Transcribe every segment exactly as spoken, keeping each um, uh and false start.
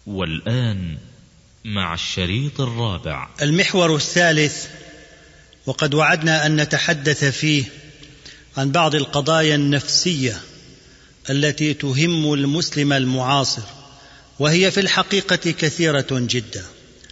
والآن مع الشريط الرابع. المحور الثالث، وقد وعدنا أن نتحدث فيه عن بعض القضايا النفسية التي تهم المسلم المعاصر، وهي في الحقيقة كثيرة جدا،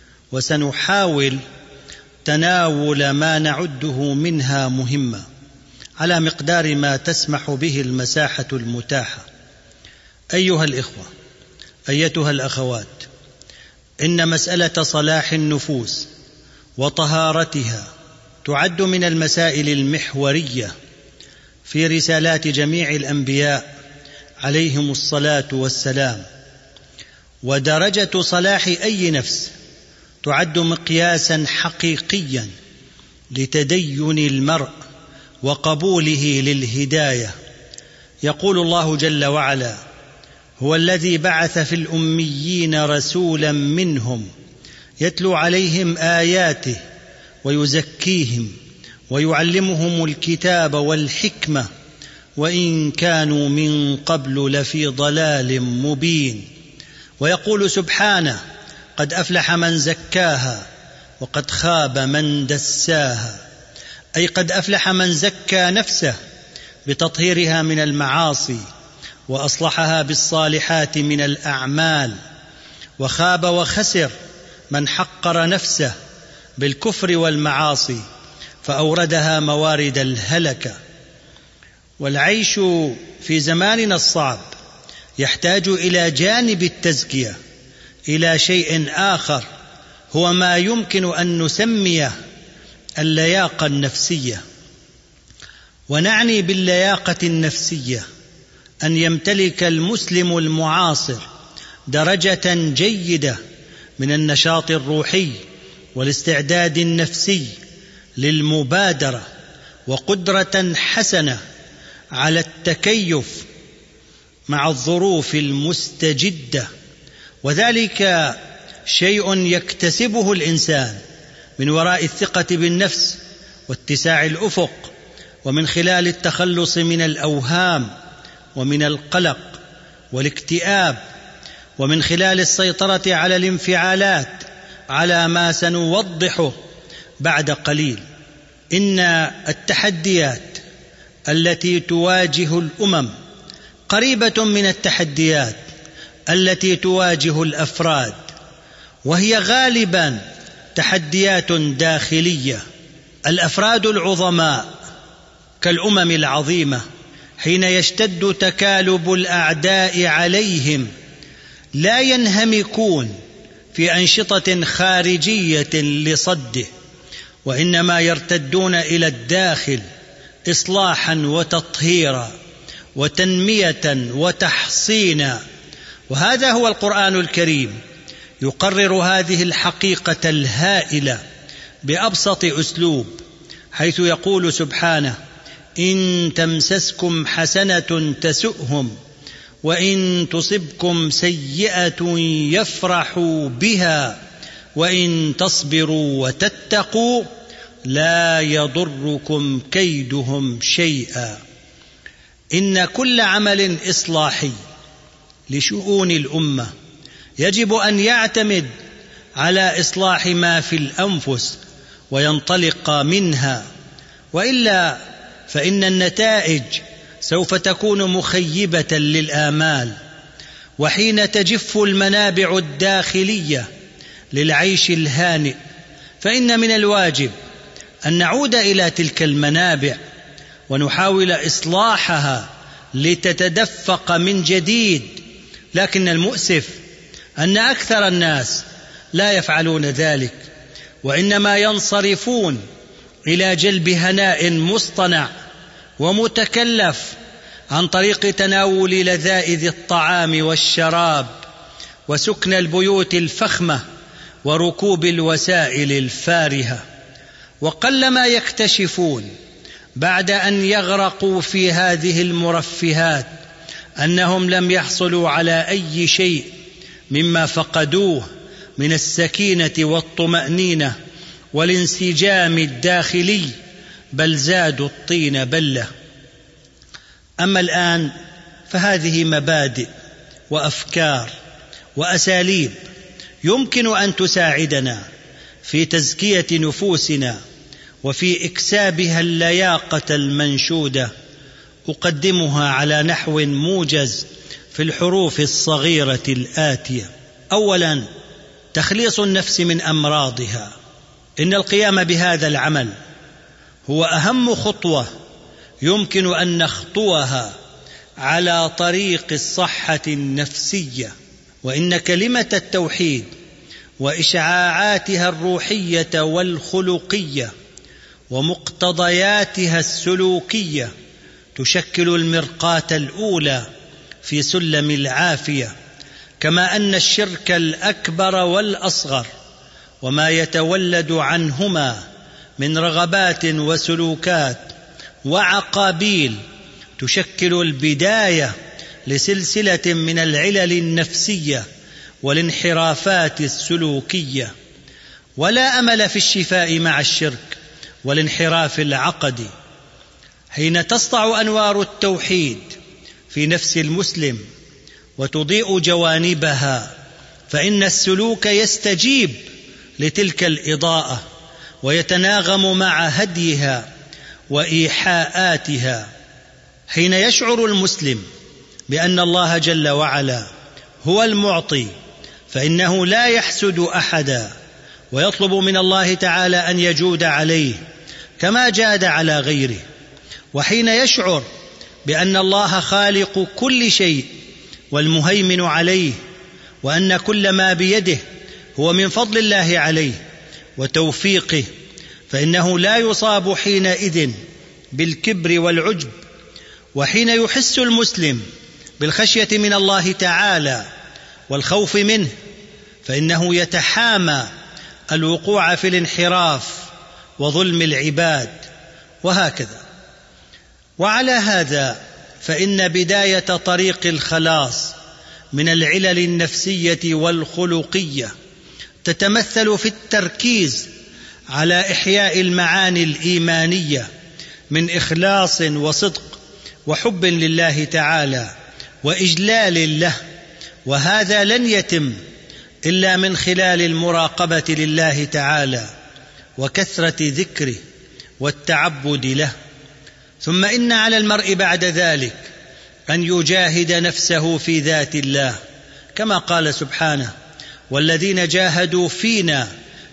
وسنحاول تناول ما نعده منها مهمة على مقدار ما تسمح به المساحة المتاحة. أيها الإخوة، أيتها الأخوات، إن مسألة صلاح النفوس وطهارتها تعد من المسائل المحورية في رسالات جميع الأنبياء عليهم الصلاة والسلام، ودرجة صلاح أي نفس تعد مقياسا حقيقيا لتدين المرء وقبوله للهداية. يقول الله جل وعلا: هو الذي بعث في الأميين رسولا منهم يتلو عليهم آياته ويزكيهم ويعلمهم الكتاب والحكمة وإن كانوا من قبل لفي ضلال مبين. ويقول سبحانه: قد أفلح من زكاها وقد خاب من دساها، أي قد أفلح من زكى نفسه بتطهيرها من المعاصي وأصلحها بالصالحات من الأعمال، وخاب وخسر من حقر نفسه بالكفر والمعاصي فأوردها موارد الهلكة. والعيش في زماننا الصعب يحتاج إلى جانب التزكية إلى شيء آخر، هو ما يمكن أن نسميه اللياقة النفسية. ونعني باللياقة النفسية أن يمتلك المسلم المعاصر درجة جيدة من النشاط الروحي والاستعداد النفسي للمبادرة، وقدرة حسنة على التكيف مع الظروف المستجدة، وذلك شيء يكتسبه الإنسان من وراء الثقة بالنفس واتساع الأفق، ومن خلال التخلص من الأوهام ومن القلق والاكتئاب، ومن خلال السيطرة على الانفعالات على ما سنوضحه بعد قليل. إن التحديات التي تواجه الأمم قريبة من التحديات التي تواجه الأفراد، وهي غالبا تحديات داخلية. الأفراد العظماء كالأمم العظيمة حين يشتد تكالب الأعداء عليهم لا ينهمكون في أنشطة خارجية لصده، وإنما يرتدون إلى الداخل إصلاحا وتطهيرا وتنمية وتحصينا. وهذا هو القرآن الكريم يقرر هذه الحقيقة الهائلة بأبسط أسلوب، حيث يقول سبحانه: إن تمسسكم حسنة تسؤهم وإن تصبكم سيئة يفرحوا بها وإن تصبروا وتتقوا لا يضركم كيدهم شيئا. إن كل عمل إصلاحي لشؤون الأمة يجب أن يعتمد على إصلاح ما في الأنفس وينطلق منها، وإلا فإن النتائج سوف تكون مخيبة للآمال. وحين تجف المنابع الداخلية للعيش الهانئ فإن من الواجب أن نعود إلى تلك المنابع ونحاول إصلاحها لتتدفق من جديد. لكن المؤسف أن أكثر الناس لا يفعلون ذلك، وإنما ينصرفون إلى جلب هناء مصطنع ومتكلف عن طريق تناول لذائذ الطعام والشراب وسكن البيوت الفخمة وركوب الوسائل الفارهة. وقلما يكتشفون بعد أن يغرقوا في هذه المرفهات أنهم لم يحصلوا على أي شيء مما فقدوه من السكينة والطمأنينة والانسجام الداخلي، بل زادوا الطين بلة. أما الآن فهذه مبادئ وأفكار وأساليب يمكن أن تساعدنا في تزكية نفوسنا وفي إكسابها اللياقة المنشودة، أقدمها على نحو موجز في الحروف الصغيرة الآتية. أولا، تخليص النفس من أمراضها. إن القيام بهذا العمل هو أهم خطوة يمكن أن نخطوها على طريق الصحة النفسية. وإن كلمة التوحيد وإشعاعاتها الروحية والخلقية ومقتضياتها السلوكية تشكل المرقاة الأولى في سلم العافية، كما أن الشرك الأكبر والأصغر وما يتولد عنهما من رغبات وسلوكات وعقابيل تشكل البداية لسلسلة من العلل النفسية والانحرافات السلوكية. ولا أمل في الشفاء مع الشرك والانحراف العقدي. حين تسطع أنوار التوحيد في نفس المسلم وتضيء جوانبها، فإن السلوك يستجيب لتلك الإضاءة ويتناغم مع هديها وإيحاءاتها. حين يشعر المسلم بأن الله جل وعلا هو المعطي، فإنه لا يحسد أحدا ويطلب من الله تعالى أن يجود عليه كما جاد على غيره. وحين يشعر بأن الله خالق كل شيء والمهيمن عليه، وأن كل ما بيده هو من فضل الله عليه وتوفيقه، فإنه لا يصاب حينئذ بالكبر والعجب. وحين يحس المسلم بالخشية من الله تعالى والخوف منه، فإنه يتحامى الوقوع في الانحراف وظلم العباد، وهكذا. وعلى هذا فإن بداية طريق الخلاص من العلل النفسية والخلقية تتمثل في التركيز على إحياء المعاني الإيمانية من إخلاص وصدق وحب لله تعالى وإجلال له. وهذا لن يتم إلا من خلال المراقبة لله تعالى وكثرة ذكره والتعبد له. ثم إن على المرء بعد ذلك أن يجاهد نفسه في ذات الله، كما قال سبحانه: والذين جاهدوا فينا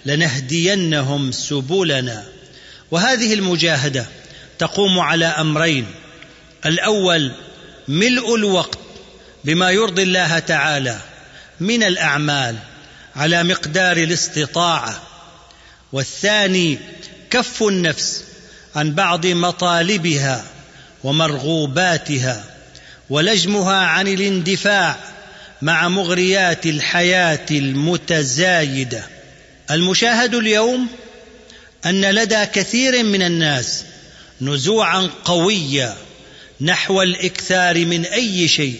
لنهدينهم سبلنا. وهذه المجاهدة تقوم على أمرين: الأول ملء الوقت بما يرضي الله تعالى من الأعمال على مقدار الاستطاعة، والثاني كف النفس عن بعض مطالبها ومرغوباتها ولجمها عن الاندفاع مع مغريات الحياة المتزايدة. المشاهد اليوم أن لدى كثير من الناس نزوعا قويا نحو الإكثار من أي شيء: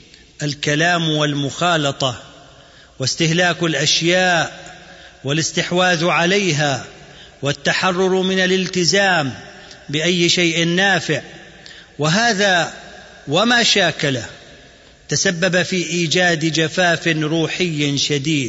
الكلام والمخالطة واستهلاك الأشياء والاستحواذ عليها والتحرر من الالتزام بأي شيء نافع. وهذا وما شاكله تسبب في إيجاد جفاف روحي شديد،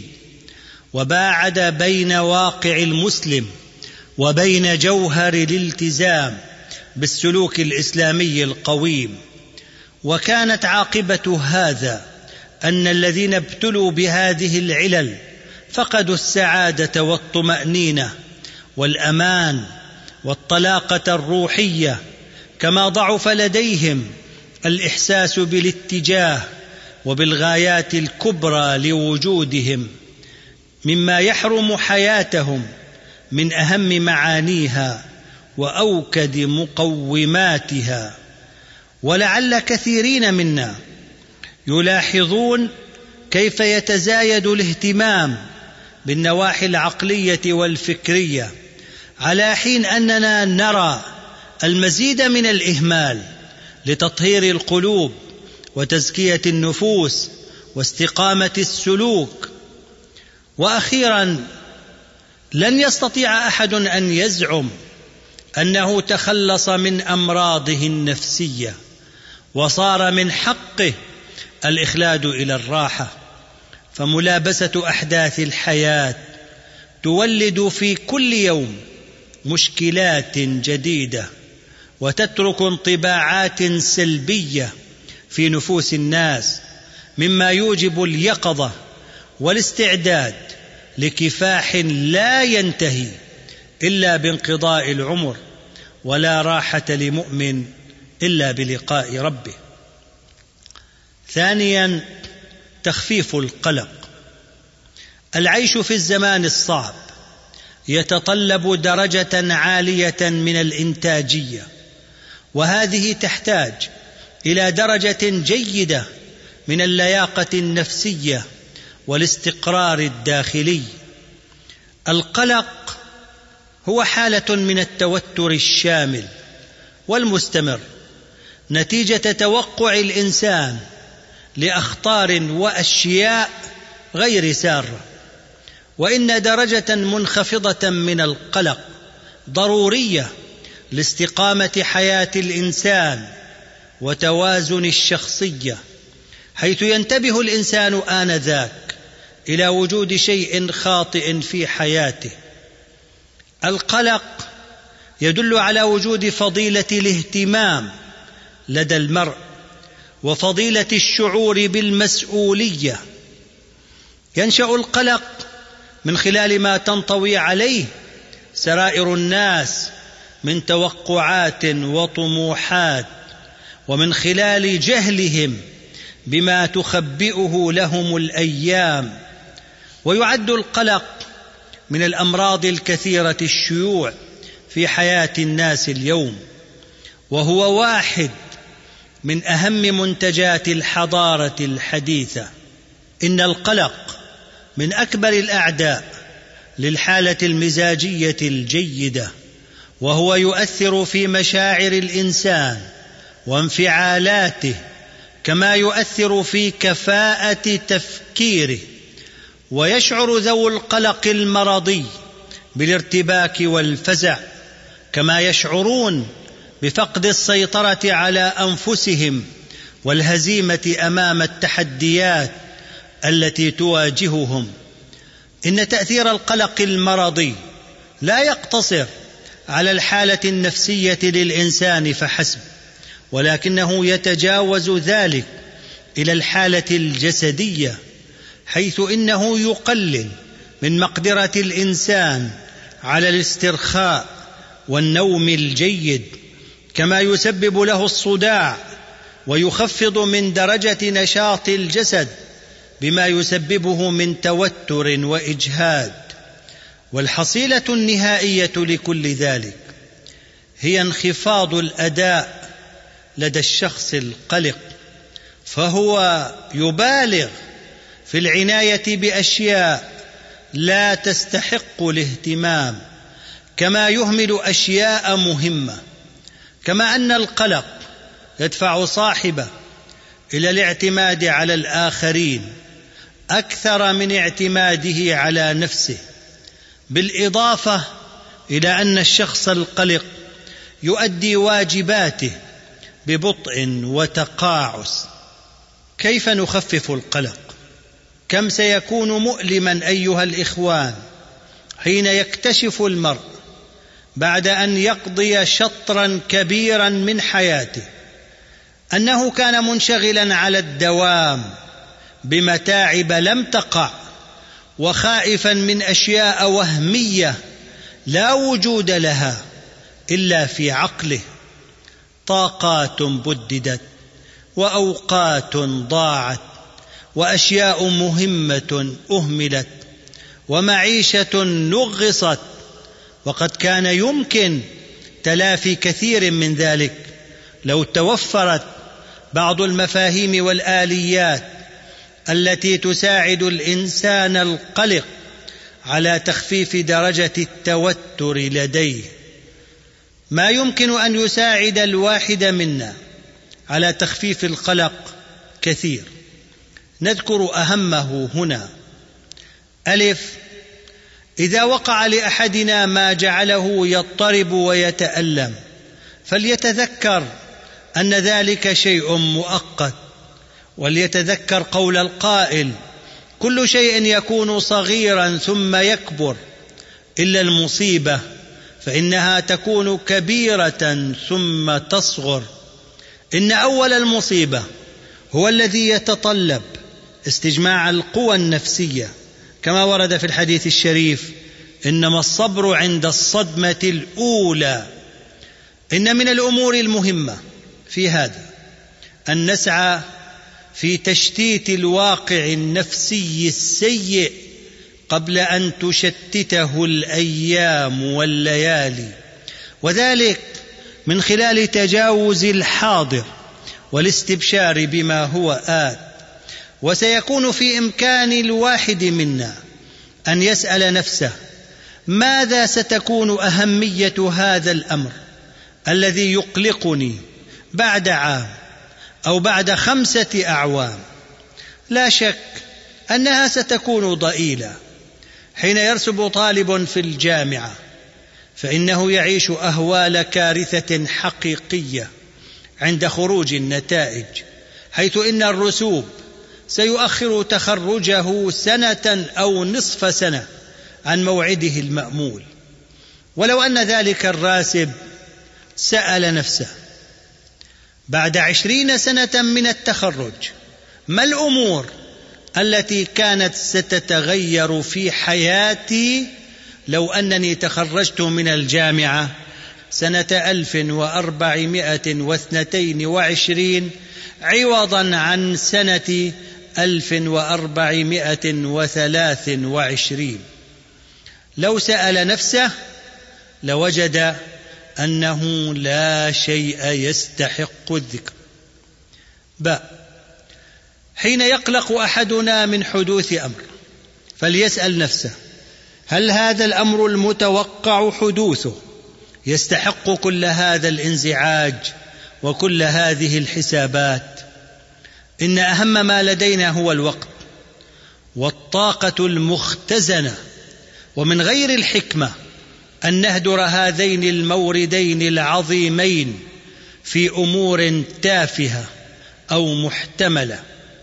وباعد بين واقع المسلم وبين جوهر الالتزام بالسلوك الإسلامي القويم. وكانت عاقبة هذا أن الذين ابتلوا بهذه العلل فقدوا السعادة والطمأنينة والأمان والطلاقة الروحية، كما ضعف لديهم الإحساس بالاتجاه وبالغايات الكبرى لوجودهم، مما يحرم حياتهم من أهم معانيها وأوكد مقوماتها. ولعل كثيرين منا يلاحظون كيف يتزايد الاهتمام بالنواحي العقلية والفكرية، على حين أننا نرى المزيد من الإهمال لتطهير القلوب وتزكية النفوس واستقامة السلوك. وأخيرا، لن يستطيع أحد أن يزعم أنه تخلص من أمراضه النفسية وصار من حقه الإخلاد إلى الراحة، فملابسة أحداث الحياة تولد في كل يوم مشكلات جديدة وتترك انطباعات سلبية في نفوس الناس، مما يوجب اليقظة والاستعداد لكفاح لا ينتهي إلا بانقضاء العمر، ولا راحة لمؤمن إلا بلقاء ربه. ثانيا، تخفيف القلق. العيش في الزمان الصعب يتطلب درجة عالية من الإنتاجية، وهذه تحتاج إلى درجة جيدة من اللياقة النفسية والاستقرار الداخلي. القلق هو حالة من التوتر الشامل والمستمر نتيجة توقع الإنسان لأخطار وأشياء غير سارة، وإن درجة منخفضة من القلق ضرورية لاستقامة حياة الإنسان وتوازن الشخصية، حيث ينتبه الإنسان آنذاك إلى وجود شيء خاطئ في حياته. القلق يدل على وجود فضيلة الاهتمام لدى المرء وفضيلة الشعور بالمسؤولية. ينشأ القلق من خلال ما تنطوي عليه سرائر الناس من توقعات وطموحات، ومن خلال جهلهم بما تخبئه لهم الأيام. ويعد القلق من الأمراض الكثيرة الشيوع في حياة الناس اليوم، وهو واحد من أهم منتجات الحضارة الحديثة. إن القلق من أكبر الأعداء للحالة المزاجية الجيدة، وهو يؤثر في مشاعر الإنسان وانفعالاته، كما يؤثر في كفاءة تفكيره. ويشعر ذو القلق المرضي بالارتباك والفزع، كما يشعرون بفقد السيطرة على أنفسهم والهزيمة أمام التحديات التي تواجههم. إن تأثير القلق المرضي لا يقتصر على الحالة النفسية للإنسان فحسب، ولكنه يتجاوز ذلك إلى الحالة الجسدية، حيث إنه يقلل من مقدرة الإنسان على الاسترخاء والنوم الجيد، كما يسبب له الصداع ويخفض من درجة نشاط الجسد بما يسببه من توتر وإجهاد. والحصيلة النهائية لكل ذلك هي انخفاض الأداء لدى الشخص القلق، فهو يبالغ في العناية بأشياء لا تستحق الاهتمام، كما يهمل أشياء مهمة. كما أن القلق يدفع صاحبه إلى الاعتماد على الآخرين أكثر من اعتماده على نفسه، بالإضافة إلى أن الشخص القلق يؤدي واجباته ببطء وتقاعس. كيف نخفف القلق؟ كم سيكون مؤلما أيها الإخوان حين يكتشف المرء بعد أن يقضي شطرا كبيرا من حياته أنه كان منشغلا على الدوام بمتاعب لم تقع، وخائفا من أشياء وهمية لا وجود لها إلا في عقله. طاقات بددت، وأوقات ضاعت، وأشياء مهمة أهملت، ومعيشة نغصت. وقد كان يمكن تلافي كثير من ذلك لو توفرت بعض المفاهيم والآليات التي تساعد الإنسان القلق على تخفيف درجة التوتر لديه. ما يمكن أن يساعد الواحد منا على تخفيف القلق كثير، نذكر أهمه هنا. ألف: إذا وقع لأحدنا ما جعله يضطرب ويتألم فليتذكر أن ذلك شيء مؤقت، وليتذكر قول القائل: كل شيء يكون صغيرا ثم يكبر إلا المصيبة، فإنها تكون كبيرة ثم تصغر. إن أول المصيبة هو الذي يتطلب استجماع القوى النفسية، كما ورد في الحديث الشريف: إنما الصبر عند الصدمة الأولى. إن من الأمور المهمة في هذا أن نسعى في تشتيت الواقع النفسي السيء قبل أن تشتته الأيام والليالي، وذلك من خلال تجاوز الحاضر والاستبشار بما هو آت. وسيكون في إمكان الواحد منا أن يسأل نفسه: ماذا ستكون أهمية هذا الأمر الذي يقلقني بعد عام أو بعد خمسة أعوام؟ لا شك أنها ستكون ضئيلة. حين يرسب طالب في الجامعة فإنه يعيش أهوال كارثة حقيقية عند خروج النتائج، حيث إن الرسوب سيؤخر تخرجه سنة أو نصف سنة عن موعده المأمول. ولو أن ذلك الراسب سأل نفسه: بعد عشرين سنة من التخرج ما الأمور التي كانت ستتغير في حياتي لو أنني تخرجت من الجامعة سنة ألف وأربعمائة واثنتين وعشرين عوضا عن سنة ألف وأربعمائة وثلاث وعشرين؟ لو سأل نفسه لوجد أنه لا شيء يستحق الذكر. باء حين يقلق أحدنا من حدوث أمر فليسأل نفسه: هل هذا الأمر المتوقع حدوثه يستحق كل هذا الانزعاج وكل هذه الحسابات؟ إن أهم ما لدينا هو الوقت والطاقة المختزنة، ومن غير الحكمة أن نهدر هذين الموردين العظيمين في أمور تافهة أو محتملة.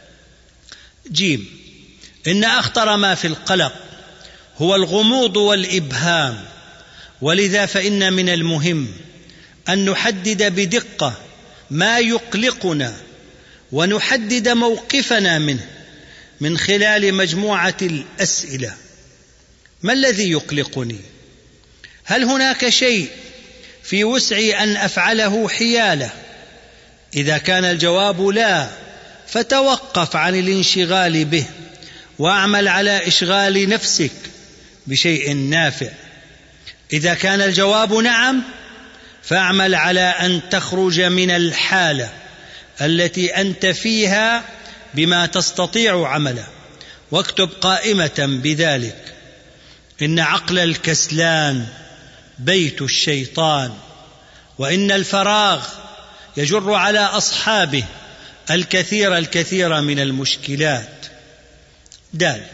جيم إن أخطر ما في القلق هو الغموض والإبهام، ولذا فإن من المهم أن نحدد بدقة ما يقلقنا ونحدد موقفنا منه من خلال مجموعة الأسئلة: ما الذي يقلقني؟ هل هناك شيء في وسعي أن أفعله حياله؟ إذا كان الجواب لا، فتوقف عن الانشغال به واعمل على إشغال نفسك بشيء نافع. إذا كان الجواب نعم، فاعمل على أن تخرج من الحالة التي أنت فيها بما تستطيع عمله، واكتب قائمة بذلك. إن عقل الكسلان بيت الشيطان، وإن الفراغ يجر على أصحابه الكثير الكثير من المشكلات. دال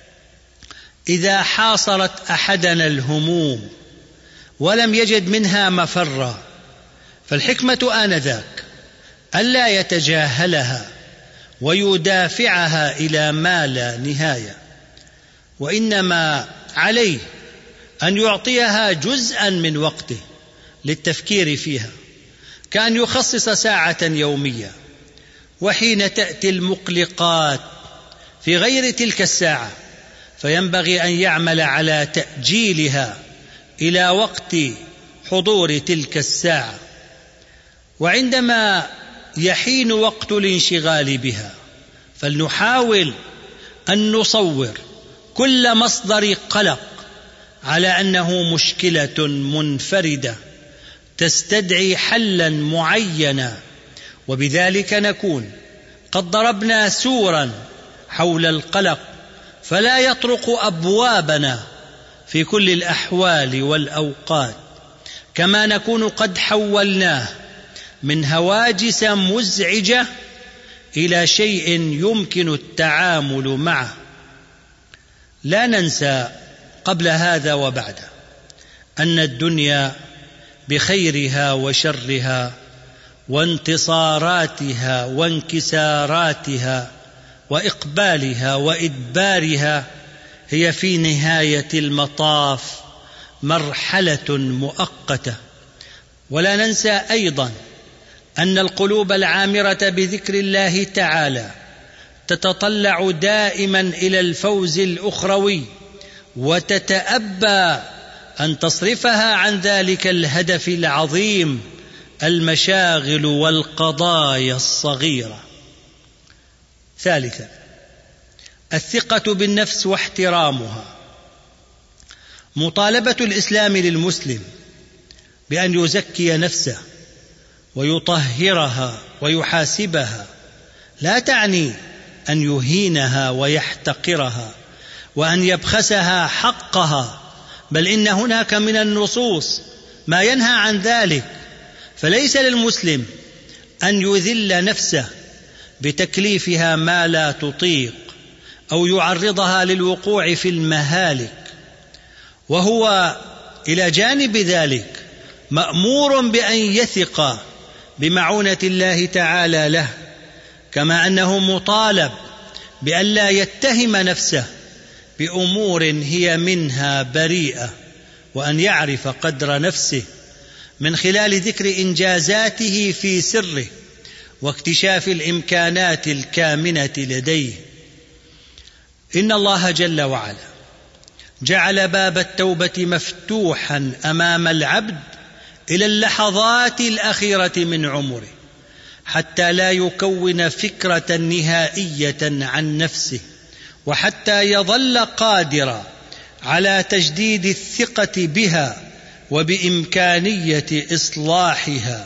إذا حاصرت أحدنا الهموم ولم يجد منها مفرا، فالحكمة آنذاك ألا يتجاهلها ويدافعها إلى ما لا نهاية، وإنما عليه أن يعطيها جزءا من وقته للتفكير فيها، كأن يخصص ساعة يومية. وحين تأتي المقلقات في غير تلك الساعة فينبغي أن يعمل على تأجيلها إلى وقت حضور تلك الساعة. وعندما يحين وقت الانشغال بها فلنحاول أن نصور كل مصدر قلق على أنه مشكلة منفردة تستدعي حلا معينا، وبذلك نكون قد ضربنا سورا حول القلق فلا يطرق أبوابنا في كل الأحوال والأوقات، كما نكون قد حولناه من هواجس مزعجة إلى شيء يمكن التعامل معه. لا ننسى قبل هذا وبعده أن الدنيا بخيرها وشرها وانتصاراتها وانكساراتها وإقبالها وإدبارها هي في نهاية المطاف مرحلة مؤقتة. ولا ننسى أيضا أن القلوب العامرة بذكر الله تعالى تتطلع دائما إلى الفوز الأخروي، وتتأبى أن تصرفها عن ذلك الهدف العظيم، المشاغل والقضايا الصغيرة. ثالثا، الثقة بالنفس واحترامها. مطالبة الإسلام للمسلم بأن يزكي نفسه ويطهرها ويحاسبها لا تعني أن يهينها ويحتقرها وأن يبخسها حقها، بل إن هناك من النصوص ما ينهى عن ذلك. فليس للمسلم أن يذل نفسه بتكليفها ما لا تطيق أو يعرضها للوقوع في المهالك، وهو إلى جانب ذلك مأمور بأن يثق بمعونة الله تعالى له، كما أنه مطالب بأن لا يتهم نفسه بأمور هي منها بريئة، وأن يعرف قدر نفسه من خلال ذكر إنجازاته في سره واكتشاف الإمكانات الكامنة لديه. إن الله جل وعلا جعل باب التوبة مفتوحا أمام العبد إلى اللحظات الأخيرة من عمره، حتى لا يكون فكرة نهائية عن نفسه، وحتى يظل قادرا على تجديد الثقة بها وبإمكانية إصلاحها.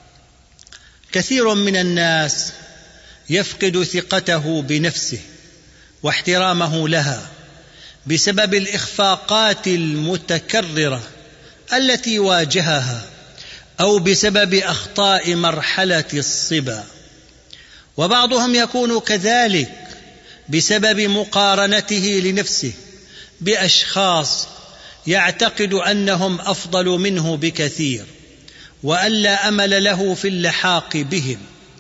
كثير من الناس يفقد ثقته بنفسه واحترامه لها بسبب الإخفاقات المتكررة التي واجهها، أو بسبب أخطاء مرحلة الصبا. وبعضهم يكون كذلك بسبب مقارنته لنفسه بأشخاص يعتقد أنهم أفضل منه بكثير وأن لا أمل له في اللحاق بهم.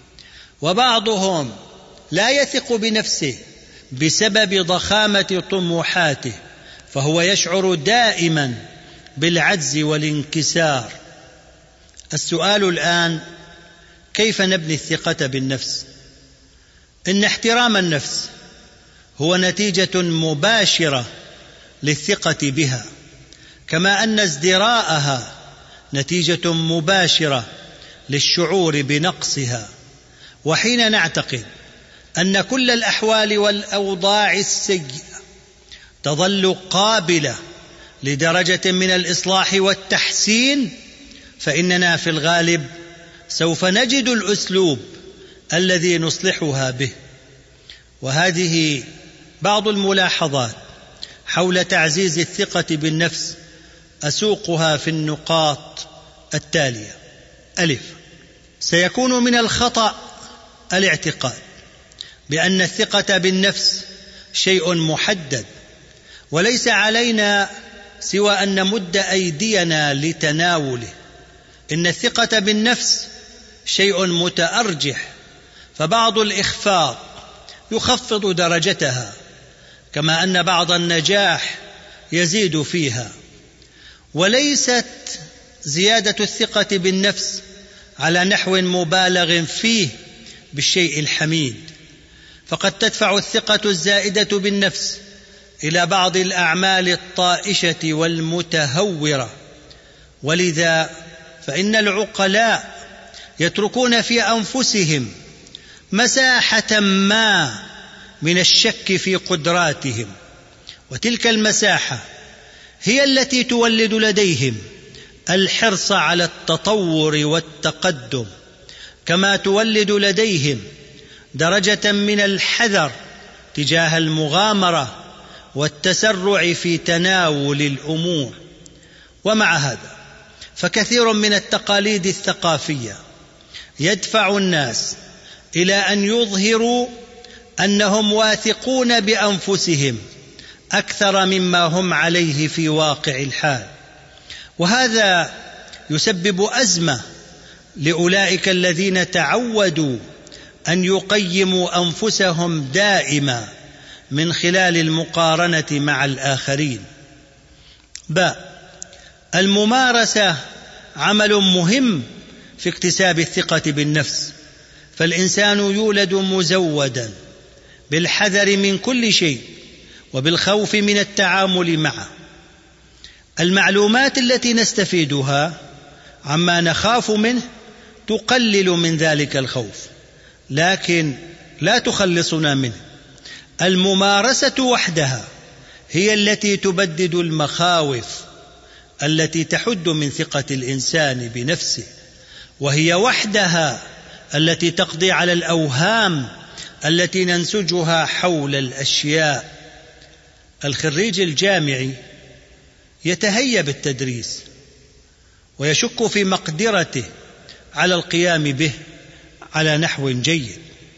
وبعضهم لا يثق بنفسه بسبب ضخامة طموحاته، فهو يشعر دائما بالعجز والانكسار. السؤال الآن: كيف نبني الثقة بالنفس؟ إن احترام النفس هو نتيجة مباشرة للثقة بها، كما أن ازدراءها نتيجة مباشرة للشعور بنقصها. وحين نعتقد أن كل الأحوال والأوضاع السيئة تظل قابلة لدرجة من الإصلاح والتحسين، فإننا في الغالب سوف نجد الأسلوب الذي نصلحها به. وهذه بعض الملاحظات حول تعزيز الثقة بالنفس أسوقها في النقاط التالية. ألف: سيكون من الخطأ الاعتقاد بأن الثقة بالنفس شيء محدد، وليس علينا سوى أن نمد أيدينا لتناوله. إن الثقة بالنفس شيء متأرجح، فبعض الإخفاق يخفض درجتها، كما أن بعض النجاح يزيد فيها. وليست زيادة الثقة بالنفس على نحو مبالغ فيه بالشيء الحميد، فقد تدفع الثقة الزائدة بالنفس إلى بعض الأعمال الطائشة والمتهورة. ولذا فإن العقلاء يتركون في أنفسهم مساحة ما من الشك في قدراتهم، وتلك المساحة هي التي تولد لديهم الحرص على التطور والتقدم، كما تولد لديهم درجة من الحذر تجاه المغامرة والتسرع في تناول الأمور. ومع هذا فكثير من التقاليد الثقافية يدفع الناس إلى أن يظهروا أنهم واثقون بأنفسهم أكثر مما هم عليه في واقع الحال، وهذا يسبب أزمة لأولئك الذين تعودوا أن يقيموا أنفسهم دائما من خلال المقارنة مع الآخرين. باء الممارسة عمل مهم في اكتساب الثقة بالنفس، فالإنسان يولد مزودا بالحذر من كل شيء وبالخوف من التعامل معه. المعلومات التي نستفيدها عما نخاف منه تقلل من ذلك الخوف، لكن لا تخلصنا منه. الممارسة وحدها هي التي تبدد المخاوف التي تحد من ثقة الإنسان بنفسه، وهي وحدها التي تقضي على الأوهام التي ننسجها حول الأشياء. الخريج الجامعي يتهيأ بالتدريس ويشك في مقدرته على القيام به على نحو جيد،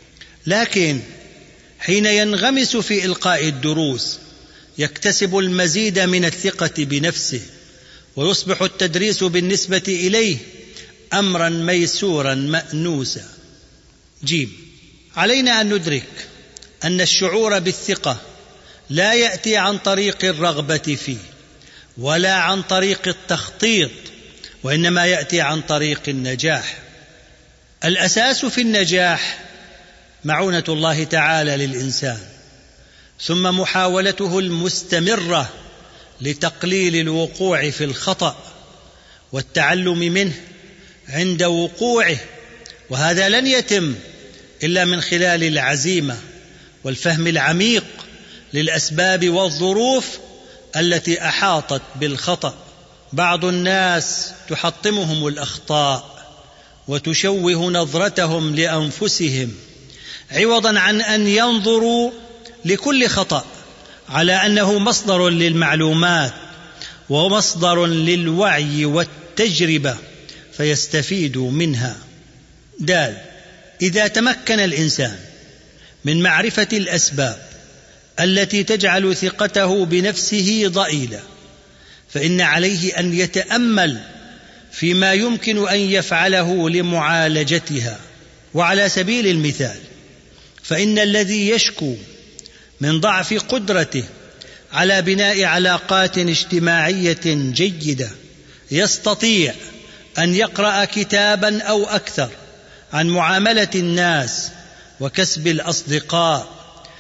لكن حين ينغمس في إلقاء الدروس يكتسب المزيد من الثقة بنفسه، ويصبح التدريس بالنسبة إليه أمرا ميسورا مأنوسا. جيم علينا أن ندرك أن الشعور بالثقة لا يأتي عن طريق الرغبة فيه ولا عن طريق التخطيط، وإنما يأتي عن طريق النجاح. الأساس في النجاح معونة الله تعالى للإنسان، ثم محاولته المستمرة لتقليل الوقوع في الخطأ والتعلم منه عند وقوعه، وهذا لن يتم إلا من خلال العزيمة والفهم العميق للأسباب والظروف التي أحاطت بالخطأ. بعض الناس تحطمهم الأخطاء وتشوه نظرتهم لأنفسهم، عوضا عن أن ينظروا لكل خطأ على أنه مصدر للمعلومات ومصدر للوعي والتجربة فيستفيدوا منها. دال إذا تمكن الإنسان من معرفة الأسباب التي تجعل ثقته بنفسه ضئيلة، فإن عليه أن يتأمل فيما يمكن أن يفعله لمعالجتها. وعلى سبيل المثال، فإن الذي يشكو من ضعف قدرته على بناء علاقات اجتماعية جيدة يستطيع أن يقرأ كتابا أو أكثر عن معاملة الناس وكسب الأصدقاء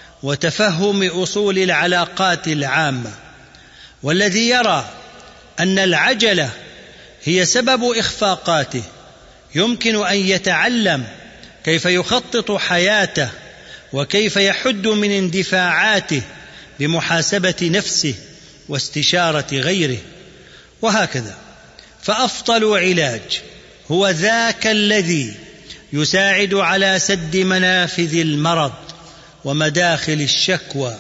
وتفهم أصول العلاقات العامة. والذي يرى أن العجلة هي سبب إخفاقاته يمكن أن يتعلم كيف يخطط حياته وكيف يحد من اندفاعاته بمحاسبة نفسه واستشارة غيره، وهكذا. فأفضل علاج هو ذاك الذي يساعد على سد منافذ المرض ومداخل الشكوى.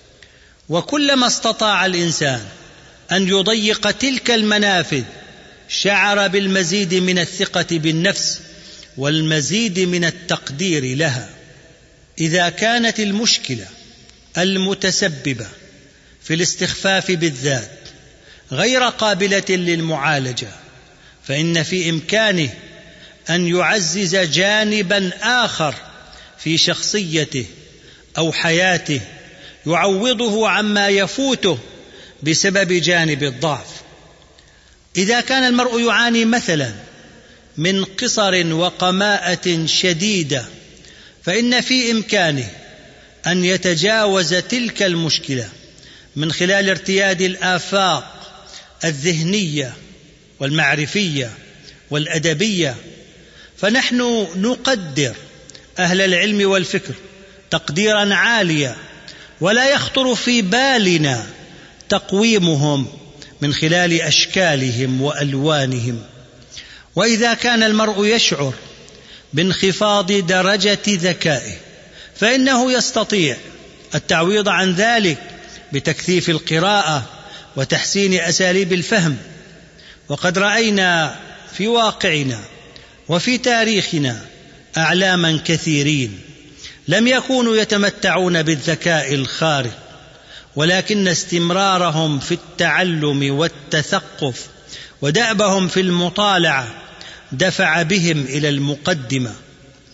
وكلما استطاع الإنسان أن يضيق تلك المنافذ شعر بالمزيد من الثقة بالنفس والمزيد من التقدير لها. إذا كانت المشكلة المتسببة في الاستخفاف بالذات غير قابلة للمعالجة، فإن في إمكانه أن يعزز جانبا آخر في شخصيته أو حياته يعوضه عما يفوته بسبب جانب الضعف. إذا كان المرء يعاني مثلا من قصر وقماءة شديدة، فإن في إمكانه أن يتجاوز تلك المشكلة من خلال ارتياد الآفاق الذهنية والمعرفية والأدبية. فنحن نقدر أهل العلم والفكر تقديرا عاليا، ولا يخطر في بالنا تقويمهم من خلال أشكالهم وألوانهم. وإذا كان المرء يشعر بانخفاض درجة ذكائه، فإنه يستطيع التعويض عن ذلك بتكثيف القراءة وتحسين أساليب الفهم. وقد رأينا في واقعنا وفي تاريخنا أعلاما كثيرين لم يكونوا يتمتعون بالذكاء الخارق، ولكن استمرارهم في التعلم والتثقف ودأبهم في المطالعة دفع بهم إلى المقدمة.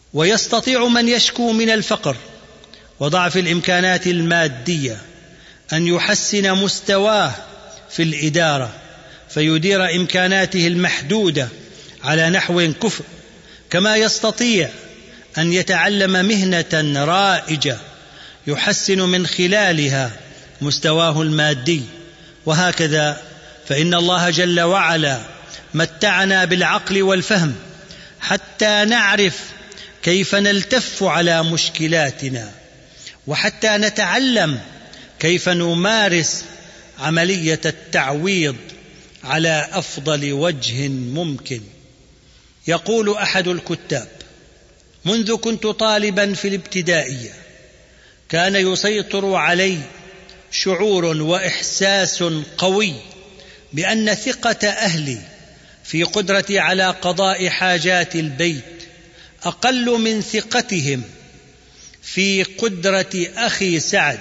ويستطيع من يشكو من الفقر وضعف الإمكانات المادية أن يحسن مستواه في الإدارة فيدير إمكاناته المحدودة على نحو كفء، كما يستطيع أن يتعلم مهنة رائجة يحسن من خلالها مستواه المادي. وهكذا فإن الله جل وعلا متعنا بالعقل والفهم حتى نعرف كيف نلتف على مشكلاتنا، وحتى نتعلم كيف نمارس عملية التعويض على أفضل وجه ممكن. يقول أحد الكتاب: منذ كنت طالبا في الابتدائية كان يسيطر علي شعور وإحساس قوي بأن ثقة أهلي في قدرتي على قضاء حاجات البيت أقل من ثقتهم في قدرة أخي سعد.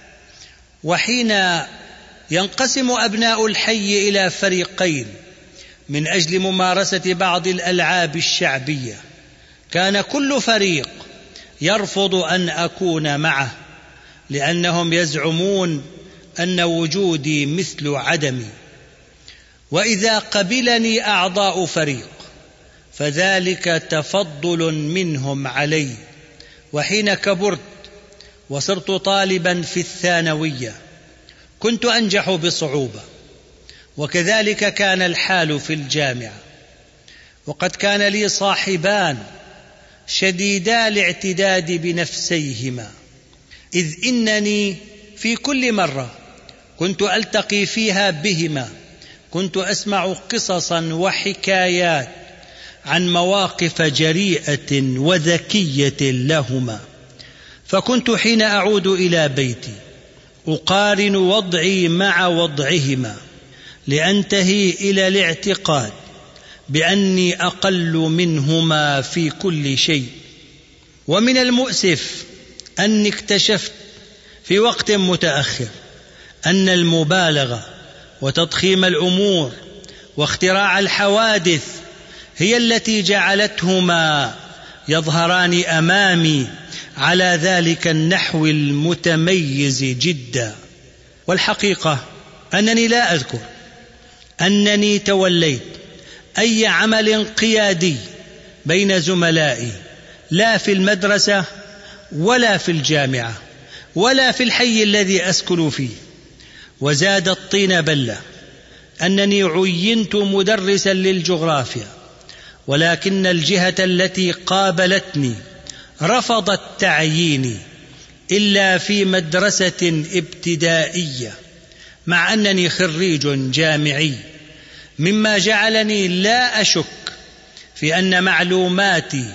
وحين ينقسم أبناء الحي إلى فريقين من أجل ممارسة بعض الألعاب الشعبية، كان كل فريق يرفض أن أكون معه، لأنهم يزعمون أن وجودي مثل عدمي. وإذا قبلني أعضاء فريق فذلك تفضل منهم علي. وحين كبرت وصرت طالبا في الثانوية كنت أنجح بصعوبة، وكذلك كان الحال في الجامعة. وقد كان لي صاحبان شديدا الاعتداد بنفسيهما، إذ إنني في كل مرة كنت ألتقي فيها بهما كنت أسمع قصصا وحكايات عن مواقف جريئة وذكية لهما، فكنت حين أعود إلى بيتي أقارن وضعي مع وضعهما لأنتهي إلى الاعتقاد بأني أقل منهما في كل شيء. ومن المؤسف أني اكتشفت في وقت متأخر أن المبالغة وتضخيم الأمور واختراع الحوادث هي التي جعلتهما يظهران أمامي على ذلك النحو المتميز جدا. والحقيقة أنني لا أذكر أنني توليت أي عمل قيادي بين زملائي، لا في المدرسة ولا في الجامعة ولا في الحي الذي أسكن فيه. وزاد الطين بلة أنني عينت مدرسا للجغرافيا، ولكن الجهة التي قابلتني رفضت تعييني إلا في مدرسة ابتدائية، مع أنني خريج جامعي، مما جعلني لا أشك في أن معلوماتي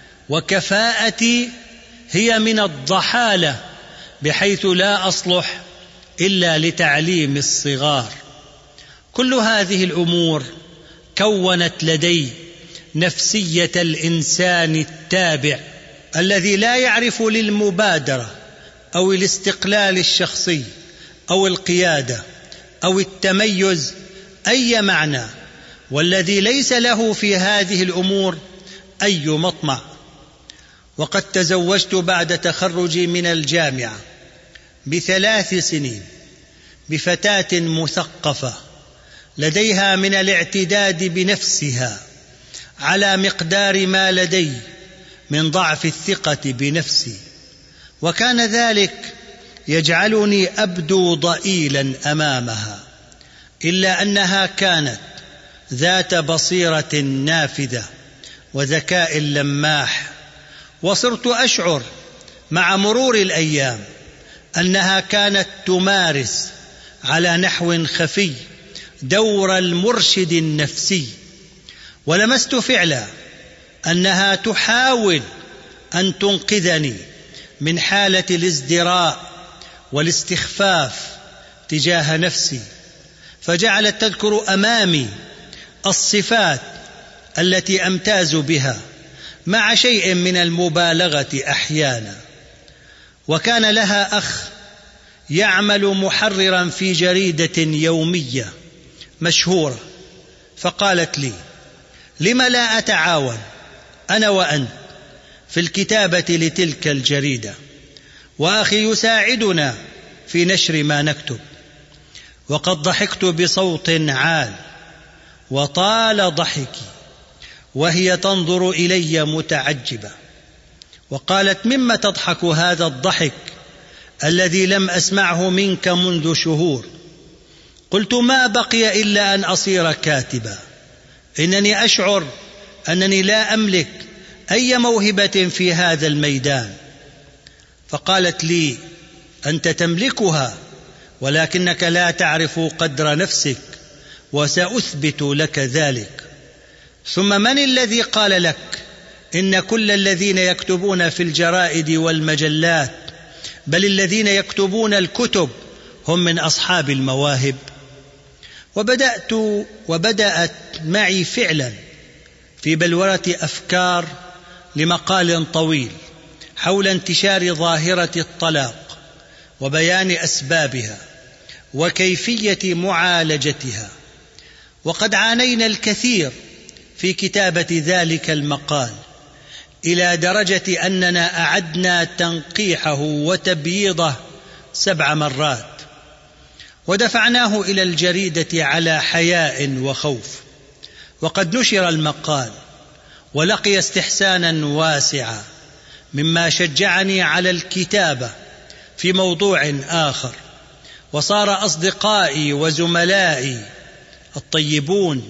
وكفاءتي هي من الضحالة، بحيث لا أصلح إلا لتعليم الصغار. كل هذه الأمور كونت لدي نفسية الإنسان التابع الذي لا يعرف للمبادرة أو الاستقلال الشخصي أو القيادة أو التميز أي معنى، والذي ليس له في هذه الأمور أي مطمع. وقد تزوجت بعد تخرجي من الجامعة بثلاث سنين بفتاة مثقفة لديها من الاعتداد بنفسها على مقدار ما لدي من ضعف الثقة بنفسي، وكان ذلك يجعلني أبدو ضئيلا أمامها، إلا أنها كانت ذات بصيرة نافذة وذكاء لماح. وصرت أشعر مع مرور الأيام أنها كانت تمارس على نحو خفي دور المرشد النفسي، ولمست فعلا أنها تحاول أن تنقذني من حالة الازدراء والاستخفاف تجاه نفسي، فجعلت تذكر أمامي الصفات التي أمتاز بها مع شيء من المبالغة أحيانا. وكان لها أخ يعمل محررا في جريدة يومية مشهورة، فقالت لي: لم لا أتعاون أنا وأنت في الكتابة لتلك الجريدة، وأخي يساعدنا في نشر ما نكتب. وقد ضحكت بصوت عال وطال ضحكي وهي تنظر إلي متعجبة، وقالت: مما تضحك هذا الضحك الذي لم أسمعه منك منذ شهور؟ قلت: ما بقي إلا أن أصير كاتبا، إنني أشعر أنني لا أملك أي موهبة في هذا الميدان. فقالت لي: أنت تملكها، ولكنك لا تعرف قدر نفسك، وسأثبت لك ذلك. ثم من الذي قال لك إن كل الذين يكتبون في الجرائد والمجلات، بل الذين يكتبون الكتب، هم من أصحاب المواهب؟ وبدأت وبدأت معي فعلا في بلورة أفكار لمقال طويل حول انتشار ظاهرة الطلاق وبيان أسبابها وكيفية معالجتها. وقد عانينا الكثير في كتابة ذلك المقال، إلى درجة أننا أعدنا تنقيحه وتبييضه سبع مرات، ودفعناه إلى الجريدة على حياء وخوف. وقد نشر المقال ولقي استحسانا واسعا، مما شجعني على الكتابة في موضوع آخر. وصار أصدقائي وزملائي الطيبون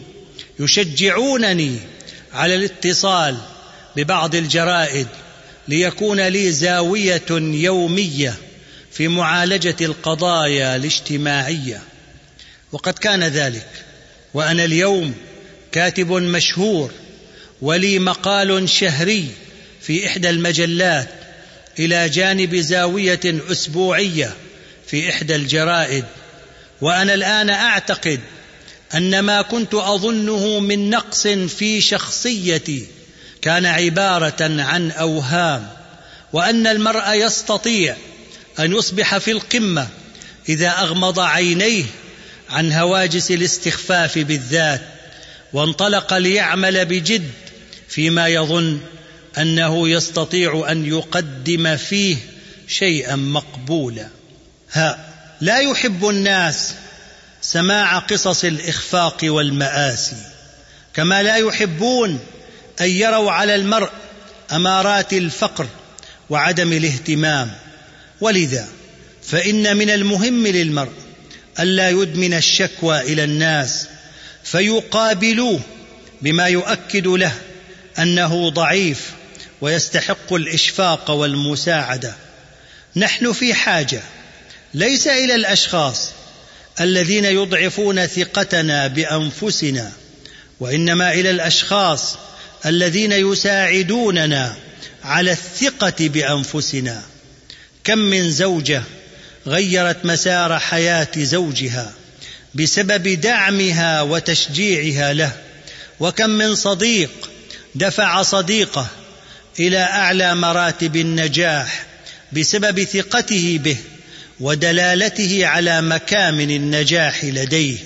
يشجعونني على الاتصال ببعض الجرائد ليكون لي زاوية يومية في معالجة القضايا الاجتماعية. وقد كان ذلك، وأنا اليوم كاتب مشهور ولي مقال شهري في إحدى المجلات، إلى جانب زاوية أسبوعية في إحدى الجرائد. وأنا الآن أعتقد أن ما كنت أظنه من نقص في شخصيتي كان عبارة عن أوهام، وأن المرء يستطيع أن يصبح في القمة إذا أغمض عينيه عن هواجس الاستخفاف بالذات، وانطلق ليعمل بجد فيما يظن أنه يستطيع أن يقدم فيه شيئا مقبولا. ها لا يحب الناس سماع قصص الإخفاق والمآسي، كما لا يحبون أن يروا على المرء أمارات الفقر وعدم الاهتمام. ولذا فإن من المهم للمرء ألا يدمن الشكوى إلى الناس فيقابلوه بما يؤكد له أنه ضعيف ويستحق الإشفاق والمساعدة. نحن في حاجة ليس إلى الأشخاص الذين يضعفون ثقتنا بأنفسنا، وإنما إلى الأشخاص الذين يساعدوننا على الثقة بأنفسنا. كم من زوجة غيرت مسار حياة زوجها بسبب دعمها وتشجيعها له، وكم من صديق دفع صديقه إلى أعلى مراتب النجاح بسبب ثقته به ودلالته على مكامن النجاح لديه.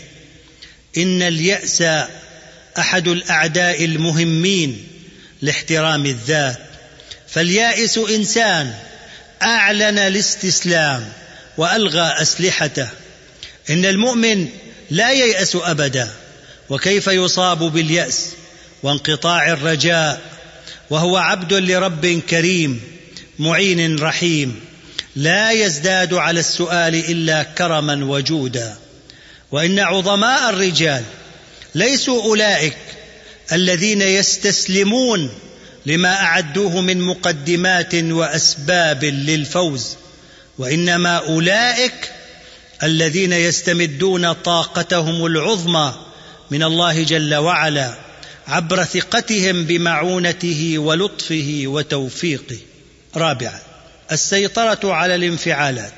إن اليأس أحد الأعداء المهمين لاحترام الذات، فاليائس إنسان أعلن الاستسلام وألغى أسلحته. إن المؤمن لا ييأس أبدا، وكيف يصاب باليأس وانقطاع الرجاء وهو عبد لرب كريم معين رحيم، لا يزداد على السؤال إلا كرما وجودا. وإن عظماء الرجال ليسوا أولئك الذين يستسلمون لما أعدوه من مقدمات وأسباب للفوز، وإنما أولئك الذين يستمدون طاقتهم العظمى من الله جل وعلا عبر ثقتهم بمعونته ولطفه وتوفيقه. رابعا، السيطرة على الانفعالات.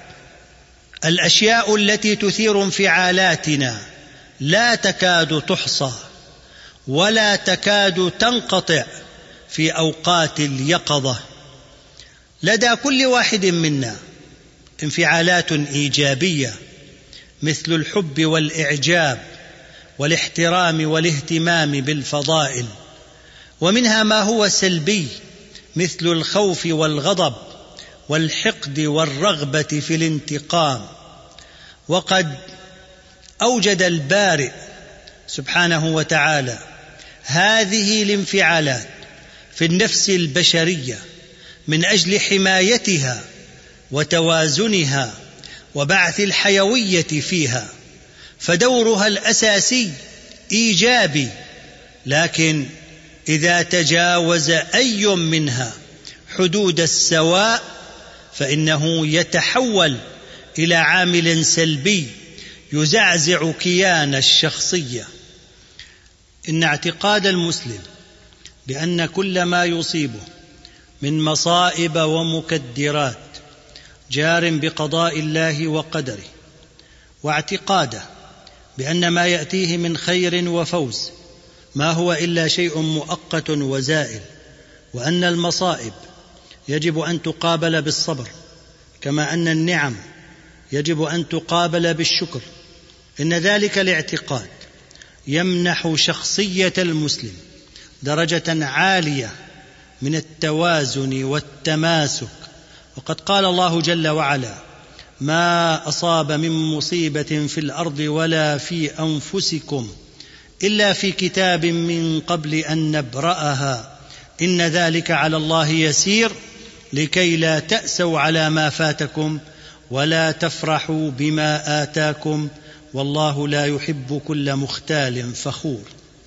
الأشياء التي تثير انفعالاتنا لا تكاد تحصى ولا تكاد تنقطع في أوقات اليقظة. لدى كل واحد منا انفعالات إيجابية مثل الحب والإعجاب والاحترام والاهتمام بالفضائل، ومنها ما هو سلبي مثل الخوف والغضب والحقد والرغبة في الانتقام. وقد أوجد البارئ سبحانه وتعالى هذه الانفعالات في النفس البشرية من أجل حمايتها وتوازنها وبعث الحيوية فيها، فدورها الأساسي إيجابي، لكن إذا تجاوز أي منها حدود السواء فإنه يتحول إلى عامل سلبي يزعزع كيان الشخصية. إن اعتقاد المسلم بأن كل ما يصيبه من مصائب ومكدرات جار بقضاء الله وقدره، واعتقاده بأن ما يأتيه من خير وفوز ما هو إلا شيء مؤقت وزائل، وأن المصائب يجب أن تقابل بالصبر كما أن النعم يجب أن تقابل بالشكر. إن ذلك الاعتقاد يمنح شخصية المسلم درجة عالية من التوازن والتماسك. وقد قال الله جل وعلا: ما أصاب من مصيبة في الأرض ولا في أنفسكم إلا في كتاب من قبل أن نبرأها إن ذلك على الله يسير لكي لا تأسوا على ما فاتكم ولا تفرحوا بما آتاكم والله لا يحب كل مختال فخور.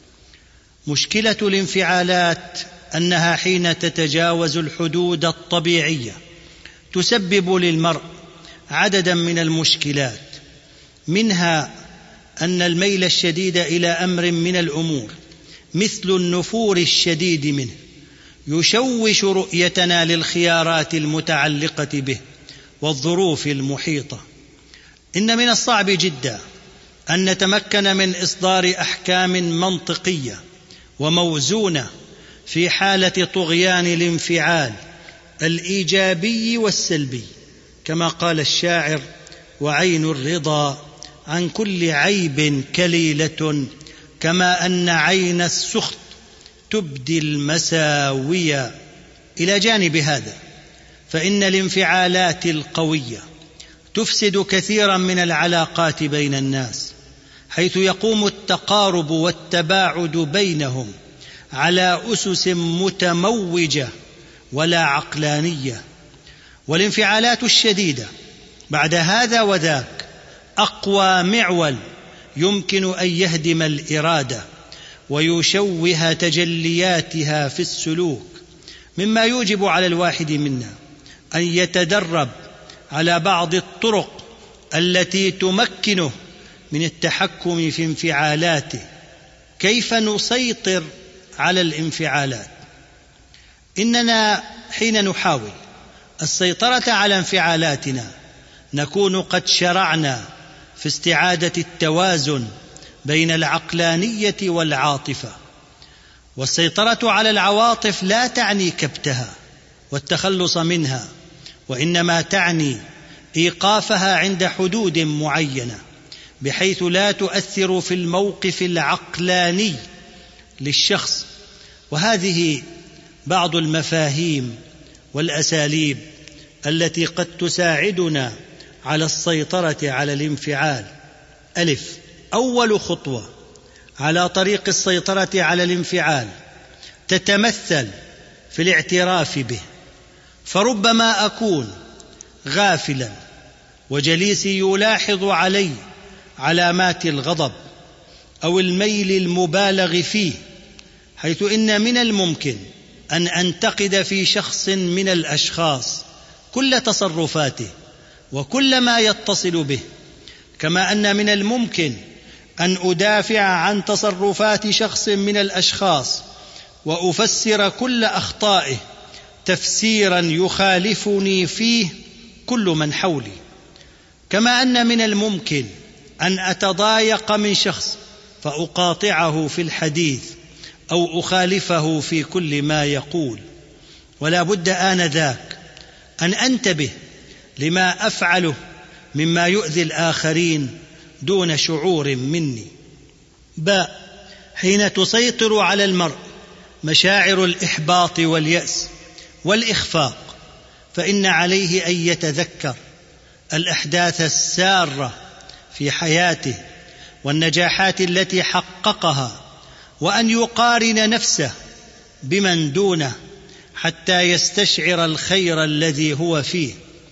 مشكلة الانفعالات أنها حين تتجاوز الحدود الطبيعية تسبب للمرء عددا من المشكلات، منها أن الميل الشديد إلى أمر من الأمور مثل النفور الشديد منه يشوش رؤيتنا للخيارات المتعلقة به والظروف المحيطة. إن من الصعب جدا أن نتمكن من إصدار أحكام منطقية وموزونة في حالة طغيان الانفعال الإيجابي والسلبي، كما قال الشاعر: وعين الرضا عن كل عيب كليلة كما أن عين السخط تبدي المساوية. إلى جانب هذا فإن الانفعالات القوية تفسد كثيرا من العلاقات بين الناس، حيث يقوم التقارب والتباعد بينهم على أسس متموجة ولا عقلانية. والانفعالات الشديدة بعد هذا وذاك أقوى معول يمكن أن يهدم الإرادة ويشوه تجلياتها في السلوك، مما يوجب على الواحد منا أن يتدرب على بعض الطرق التي تمكنه من التحكم في انفعالاته. كيف نسيطر على الانفعالات؟ إننا حين نحاول السيطرة على انفعالاتنا نكون قد شرعنا في استعادة التوازن بين العقلانية والعاطفة. والسيطرة على العواطف لا تعني كبتها والتخلص منها، وإنما تعني إيقافها عند حدود معينة بحيث لا تؤثر في الموقف العقلاني للشخص. وهذه بعض المفاهيم والأساليب التي قد تساعدنا على السيطرة على الانفعال. ألف: أول خطوة على طريق السيطرة على الانفعال تتمثل في الاعتراف به، فربما أكون غافلا وجليسي يلاحظ علي علامات الغضب أو الميل المبالغ فيه، حيث إن من الممكن أن أنتقد في شخص من الأشخاص كل تصرفاته وكل ما يتصل به، كما أن من الممكن أن أدافع عن تصرفات شخص من الأشخاص وأفسر كل أخطائه تفسيرا يخالفني فيه كل من حولي، كما أن من الممكن أن أتضايق من شخص فأقاطعه في الحديث أو أخالفه في كل ما يقول. ولا بد آنذاك أن أنتبه لما أفعله مما يؤذي الآخرين دون شعور مني. باء: حين تسيطر على المرء مشاعر الإحباط واليأس والإخفاق، فإن عليه أن يتذكر الأحداث السارة في حياته والنجاحات التي حققها، وأن يقارن نفسه بمن دونه حتى يستشعر الخير الذي هو فيه.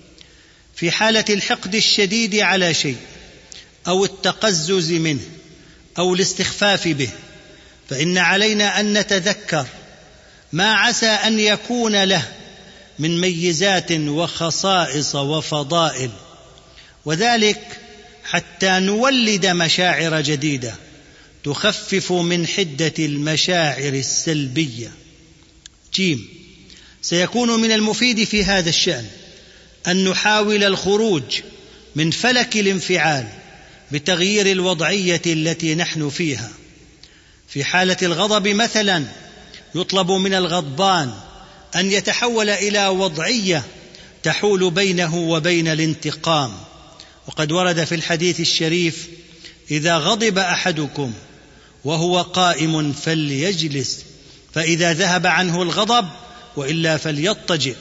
في حالة الحقد الشديد على شيء أو التقزز منه أو الاستخفاف به، فإن علينا أن نتذكر ما عسى أن يكون له من ميزات وخصائص وفضائل، وذلك حتى نولد مشاعر جديدة تخفف من حدة المشاعر السلبية. جيم، سيكون من المفيد في هذا الشأن أن نحاول الخروج من فلك الانفعال بتغيير الوضعية التي نحن فيها. في حالة الغضب مثلا يطلب من الغضبان أن يتحول إلى وضعية تحول بينه وبين الانتقام، وقد ورد في الحديث الشريف: إذا غضب أحدكم وهو قائم فليجلس، فإذا ذهب عنه الغضب وإلا فليضطجع.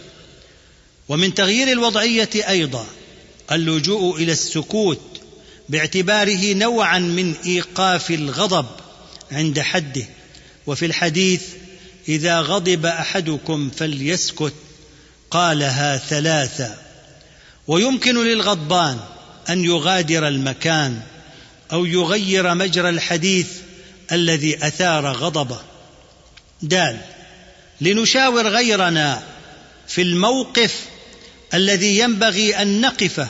ومن تغيير الوضعية أيضا اللجوء إلى السكوت باعتباره نوعا من إيقاف الغضب عند حده. وفي الحديث: إذا غضب أحدكم فليسكت، قالها ثلاثة. ويمكن للغضبان أن يغادر المكان أو يغير مجرى الحديث الذي أثار غضبه. دال، لنشاور غيرنا في الموقف الذي ينبغي أن نقفه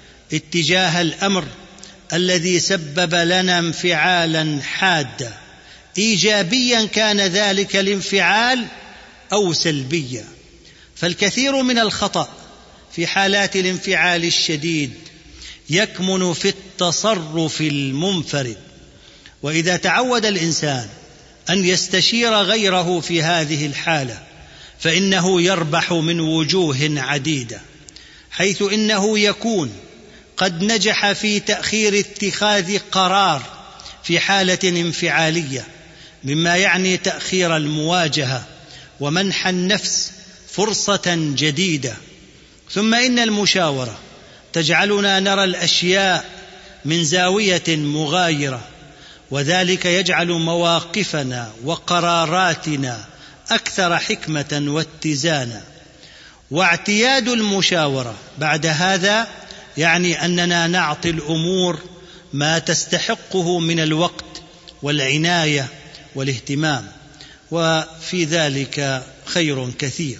اتجاه الأمر الذي سبب لنا انفعالا حادا، إيجابيا كان ذلك الانفعال أو سلبيا. فالكثير من الخطأ في حالات الانفعال الشديد يكمن في التصرف المنفرد، وإذا تعود الإنسان أن يستشير غيره في هذه الحالة فإنه يربح من وجوه عديدة، حيث إنه يكون قد نجح في تأخير اتخاذ قرار في حالة انفعالية، مما يعني تأخير المواجهة ومنح النفس فرصة جديدة. ثم إن المشاورة تجعلنا نرى الأشياء من زاوية مغايرة، وذلك يجعل مواقفنا وقراراتنا أكثر حكمة واتزانا. واعتياد المشاورة بعد هذا يعني أننا نعطي الأمور ما تستحقه من الوقت والعناية والاهتمام، وفي ذلك خير كثير.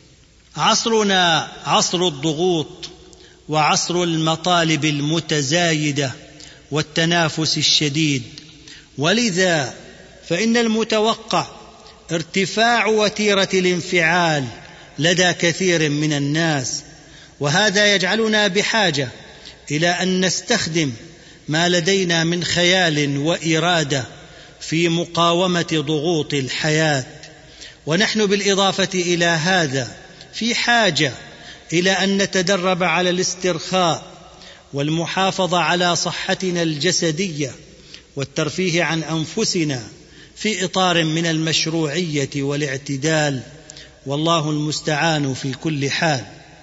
عصرنا عصر الضغوط وعصر المطالب المتزايدة والتنافس الشديد، ولذا فإن المتوقع ارتفاع وتيرة الانفعال لدى كثير من الناس، وهذا يجعلنا بحاجة إلى أن نستخدم ما لدينا من خيال وإرادة في مقاومة ضغوط الحياة. ونحن بالإضافة إلى هذا في حاجة إلى أن نتدرب على الاسترخاء والمحافظة على صحتنا الجسدية والترفيه عن أنفسنا في إطار من المشروعية والاعتدال، والله المستعان في كل حال.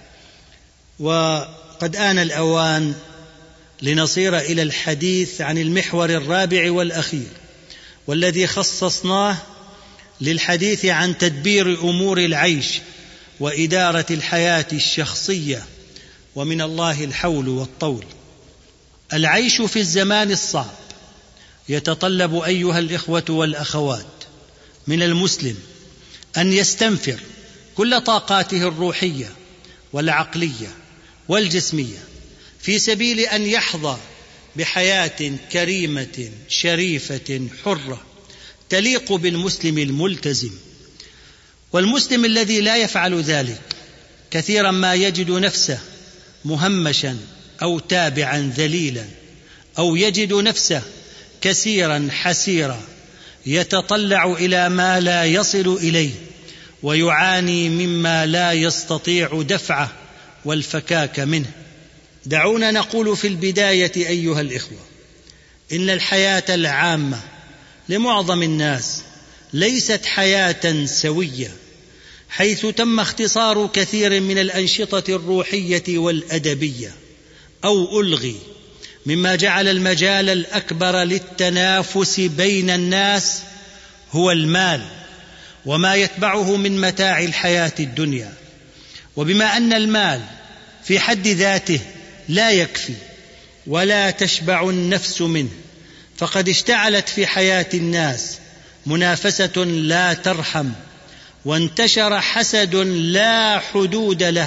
وقد آن الأوان لنصير إلى الحديث عن المحور الرابع والأخير، والذي خصصناه للحديث عن تدبير أمور العيش وإدارة الحياة الشخصية، ومن الله الحول والطول. العيش في الزمان الصعب يتطلب أيها الإخوة والأخوات من المسلم أن يستنفر كل طاقاته الروحية والعقلية والجسمية في سبيل أن يحظى بحياة كريمة شريفة حرة تليق بالمسلم الملتزم. والمسلم الذي لا يفعل ذلك كثيرا ما يجد نفسه مهمشا أو تابعا ذليلا، أو يجد نفسه كثيرا حسيرا يتطلع إلى ما لا يصل إليه ويعاني مما لا يستطيع دفعه والفكاك منه. دعونا نقول في البداية أيها الإخوة إن الحياة العامة لمعظم الناس ليست حياة سوية، حيث تم اختصار كثير من الأنشطة الروحية والأدبية أو ألغي، مما جعل المجال الأكبر للتنافس بين الناس هو المال وما يتبعه من متاع الحياة الدنيا. وبما أن المال في حد ذاته لا يكفي ولا تشبع النفس منه، فقد اشتعلت في حياة الناس منافسة لا ترحم، وانتشر حسد لا حدود له،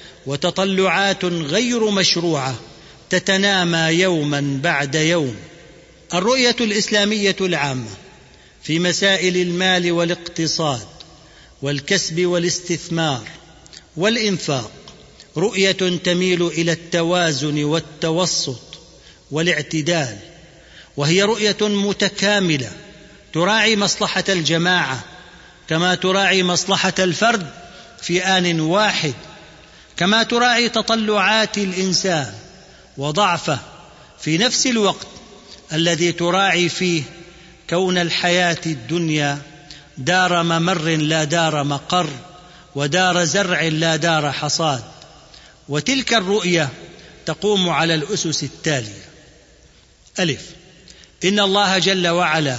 وتطلعات غير مشروعة تتنامى يوما بعد يوم. الرؤية الإسلامية العامة في مسائل المال والاقتصاد والكسب والاستثمار والإنفاق رؤية تميل إلى التوازن والتوسط والاعتدال، وهي رؤية متكاملة تراعي مصلحة الجماعة كما تراعي مصلحة الفرد في آن واحد، كما تراعي تطلعات الإنسان وضعفه في نفس الوقت الذي تراعي فيه كون الحياة الدنيا دار ممر لا دار مقر، ودار زرع لا دار حصاد. وتلك الرؤية تقوم على الأسس التالية: ألف، إن الله جل وعلا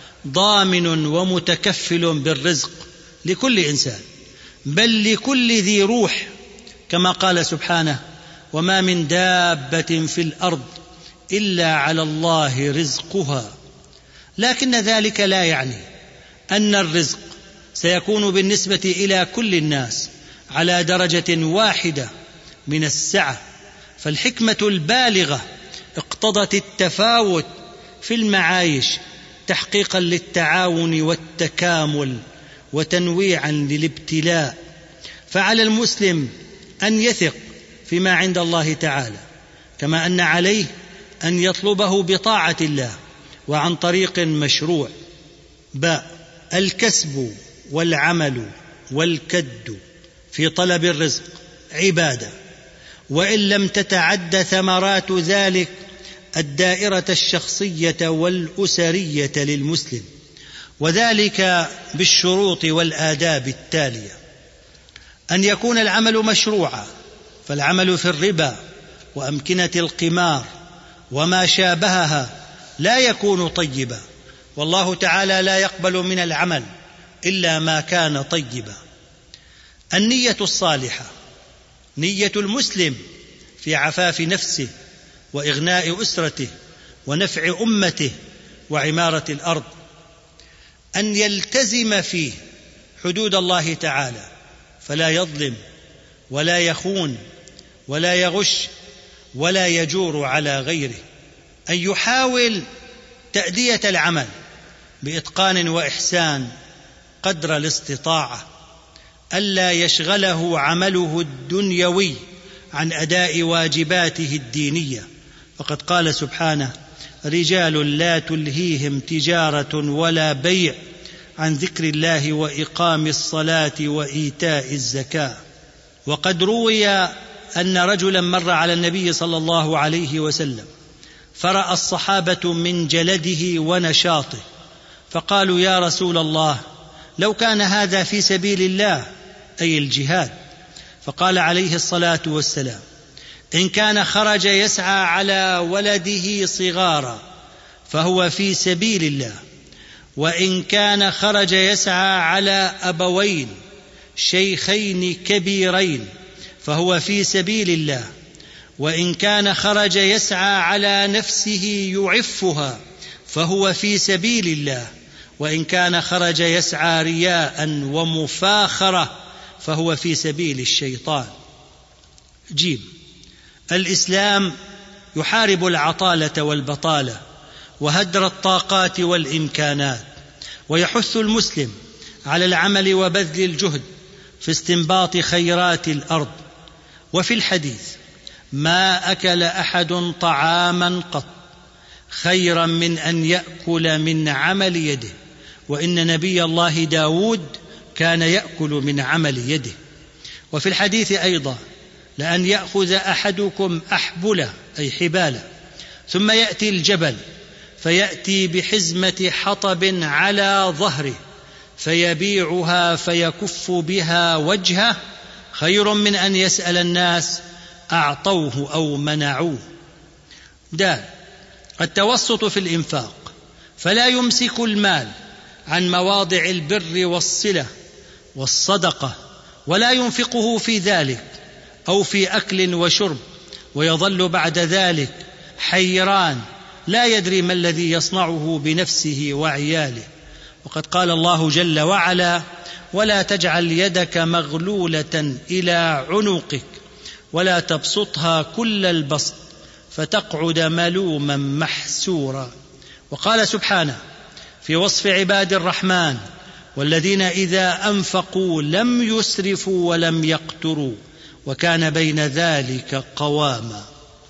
ضامن ومتكفل بالرزق لكل إنسان، بل لكل ذي روح، كما قال سبحانه: وما من دابة في الأرض إلا على الله رزقها. لكن ذلك لا يعني أن الرزق سيكون بالنسبة إلى كل الناس على درجة واحدة من السعة، فالحكمة البالغة اقتضت التفاوت في المعايش تحقيقا للتعاون والتكامل وتنويعا للابتلاء. فعلى المسلم أن يثق فيما عند الله تعالى، كما أن عليه أن يطلبه بطاعة الله وعن طريق مشروع. باء، الكسب والعمل والكد في طلب الرزق عبادة، وإن لم تتعد ثمرات ذلك الدائرة الشخصية والأسرية للمسلم، وذلك بالشروط والآداب التالية: أن يكون العمل مشروعا، فالعمل في الربا وأمكنة القمار وما شابهها لا يكون طيبا، والله تعالى لا يقبل من العمل إلا ما كان طيبا. النية الصالحة، نية المسلم في عفاف نفسه وإغناء أسرته ونفع أمته وعمارة الأرض. أن يلتزم فيه حدود الله تعالى، فلا يظلم ولا يخون ولا يغش ولا يجور على غيره. أن يحاول تأدية العمل بإتقان وإحسان قدر الاستطاعة، ألا يشغله عمله الدنيوي عن أداء واجباته الدينية، فقد قال سبحانه: رجال لا تلهيهم تجارة ولا بيع عن ذكر الله وإقام الصلاة وإيتاء الزكاة. وقد روي أن رجلا مر على النبي صلى الله عليه وسلم فرأى الصحابة من جلده ونشاطه، فقالوا: يا رسول الله، لو كان هذا في سبيل الله، أي الجهاد. فقال عليه الصلاة والسلام: إن كان خرج يسعى على ولده صغارا فهو في سبيل الله، وإن كان خرج يسعى على أبوين شيخين كبيرين فهو في سبيل الله، وإن كان خرج يسعى على نفسه يعفها فهو في سبيل الله، وإن كان خرج يسعى رياء ومفاخرة فهو في سبيل الشيطان. جيم، الإسلام يحارب العطالة والبطالة وهدر الطاقات والإمكانات، ويحث المسلم على العمل وبذل الجهد في استنباط خيرات الأرض. وفي الحديث: ما أكل أحد طعاما قط خيرا من أن يأكل من عمل يده، وإن نبي الله داود كان يأكل من عمل يده. وفي الحديث أيضا: لأن يأخذ أحدكم أحبلة أي حبالة، ثم يأتي الجبل فيأتي بحزمة حطب على ظهره فيبيعها فيكف بها وجهه خير من أن يسأل الناس أعطوه أو منعوه. دال التوسط في الإنفاق، فلا يمسك المال عن مواضع البر والصلة والصدقة ولا ينفقه في ذلك أو في أكل وشرب، ويظل بعد ذلك حيران لا يدري ما الذي يصنعه بنفسه وعياله. وقد قال الله جل وعلا: ولا تجعل يدك مغلولة إلى عنقك ولا تبسطها كل البسط فتقعد ملوما محسورا. وقال سبحانه في وصف عباد الرحمن: والذين إذا أنفقوا لم يسرفوا ولم يقتروا وكان بين ذلك قواما.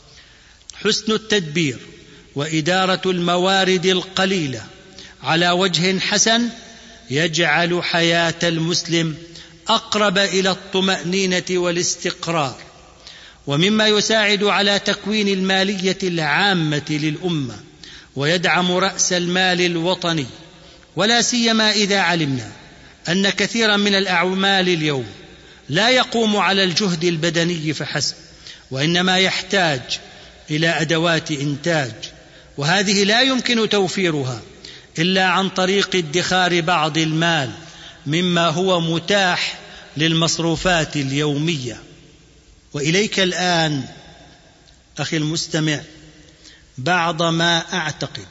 حسن التدبير وإدارة الموارد القليلة على وجه حسن يجعل حياة المسلم أقرب إلى الطمأنينة والاستقرار، ومما يساعد على تكوين المالية العامة للأمة ويدعم رأس المال الوطني. ولا سيما إذا علمنا أن كثيرا من الأعمال اليوم لا يقوم على الجهد البدني فحسب، وإنما يحتاج إلى أدوات إنتاج، وهذه لا يمكن توفيرها إلا عن طريق ادخار بعض المال مما هو متاح للمصروفات اليومية. وإليك الآن أخي المستمع بعض ما أعتقد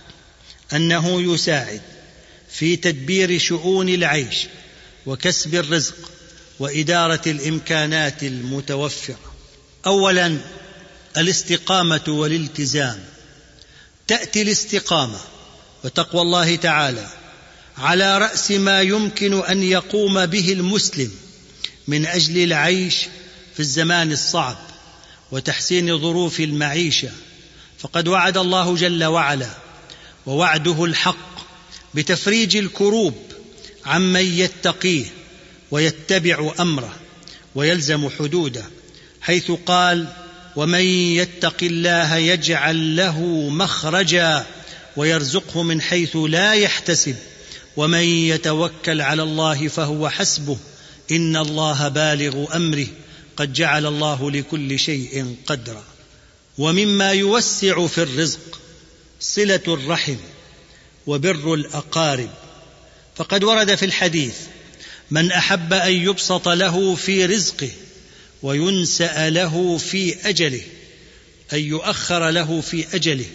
أنه يساعد في تدبير شؤون العيش وكسب الرزق وإدارة الإمكانات المتوفرة. أولا الاستقامة والالتزام. تأتي الاستقامة وتقوى الله تعالى على رأس ما يمكن أن يقوم به المسلم من أجل العيش في الزمان الصعب وتحسين ظروف المعيشة، فقد وعد الله جل وعلا ووعده الحق بتفريج الكروب عمن يتقيه ويتبع أمره ويلزم حدوده، حيث قال: ومن يتق الله يجعل له مخرجا ويرزقه من حيث لا يحتسب ومن يتوكل على الله فهو حسبه إن الله بالغ أمره قد جعل الله لكل شيء قدرا. ومما يوسع في الرزق صلة الرحم وبر الأقارب، فقد ورد في الحديث: من أحب أن يبسط له في رزقه وينسأ له في أجله، أن يؤخر له في أجله،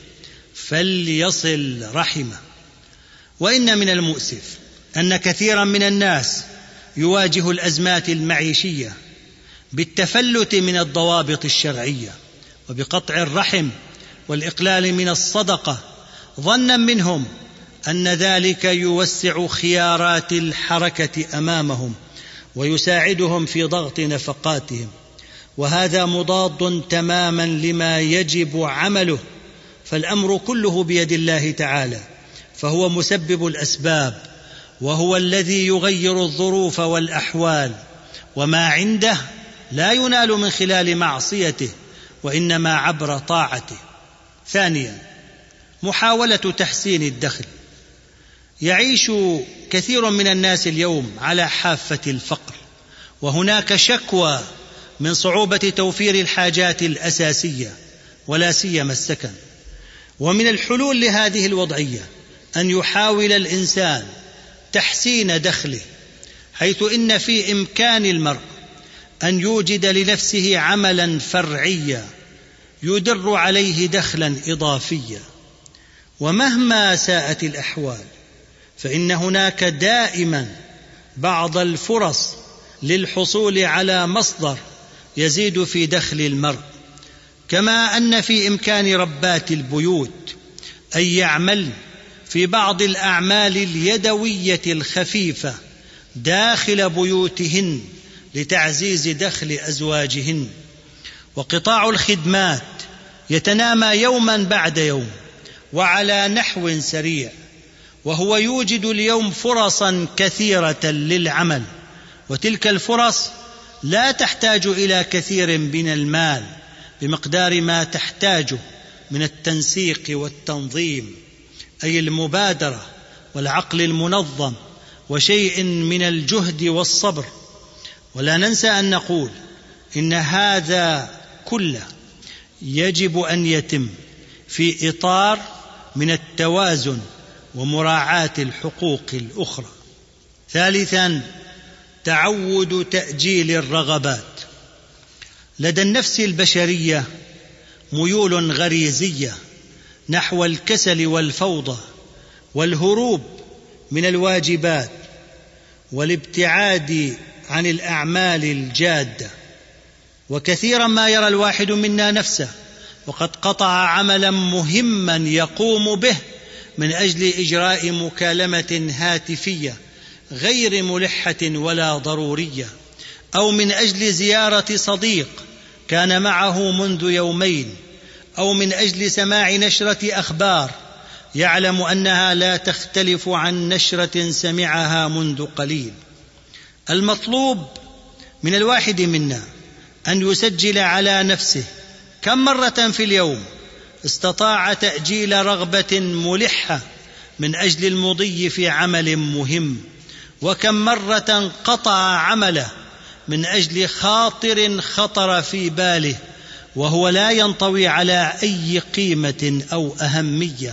فليصل رحمه. وإن من المؤسف أن كثيرا من الناس يواجه الأزمات المعيشية بالتفلت من الضوابط الشرعية وبقطع الرحم والإقلال من الصدقة، ظنا منهم أن ذلك يوسع خيارات الحركة أمامهم ويساعدهم في ضغط نفقاتهم، وهذا مضاد تماما لما يجب عمله، فالأمر كله بيد الله تعالى، فهو مسبب الأسباب وهو الذي يغير الظروف والأحوال، وما عنده لا ينال من خلال معصيته وإنما عبر طاعته. ثانيا محاولة تحسين الدخل. يعيش كثير من الناس اليوم على حافة الفقر، وهناك شكوى من صعوبة توفير الحاجات الأساسية ولا سيما السكن. ومن الحلول لهذه الوضعية أن يحاول الإنسان تحسين دخله، حيث إن في إمكان المرء أن يوجد لنفسه عملا فرعيا يدر عليه دخلا إضافيا. ومهما ساءت الأحوال فإن هناك دائما بعض الفرص للحصول على مصدر يزيد في دخل المرء، كما أن في إمكان ربات البيوت أن يعمل في بعض الأعمال اليدوية الخفيفة داخل بيوتهن لتعزيز دخل أزواجهن. وقطاع الخدمات يتنامى يوما بعد يوم وعلى نحو سريع، وهو يوجد اليوم فرصا كثيرة للعمل، وتلك الفرص لا تحتاج إلى كثير من المال بمقدار ما تحتاجه من التنسيق والتنظيم، أي المبادرة والعقل المنظم وشيء من الجهد والصبر. ولا ننسى أن نقول إن هذا كله يجب أن يتم في إطار من التوازن ومراعاة الحقوق الأخرى. ثالثا، تعود تأجيل الرغبات. لدى النفس البشرية ميول غريزية نحو الكسل والفوضى والهروب من الواجبات والابتعاد عن الأعمال الجادة. وكثيرا ما يرى الواحد منا نفسه وقد قطع عملا مهما يقوم به من أجل إجراء مكالمة هاتفية غير ملحة ولا ضرورية، أو من أجل زيارة صديق كان معه منذ يومين، أو من أجل سماع نشرة أخبار يعلم أنها لا تختلف عن نشرة سمعها منذ قليل. المطلوب من الواحد منا أن يسجل على نفسه كم مرة في اليوم استطاع تأجيل رغبة ملحة من أجل المضي في عمل مهم، وكم مرة قطع عمله من أجل خاطر خطر في باله وهو لا ينطوي على أي قيمة أو أهمية.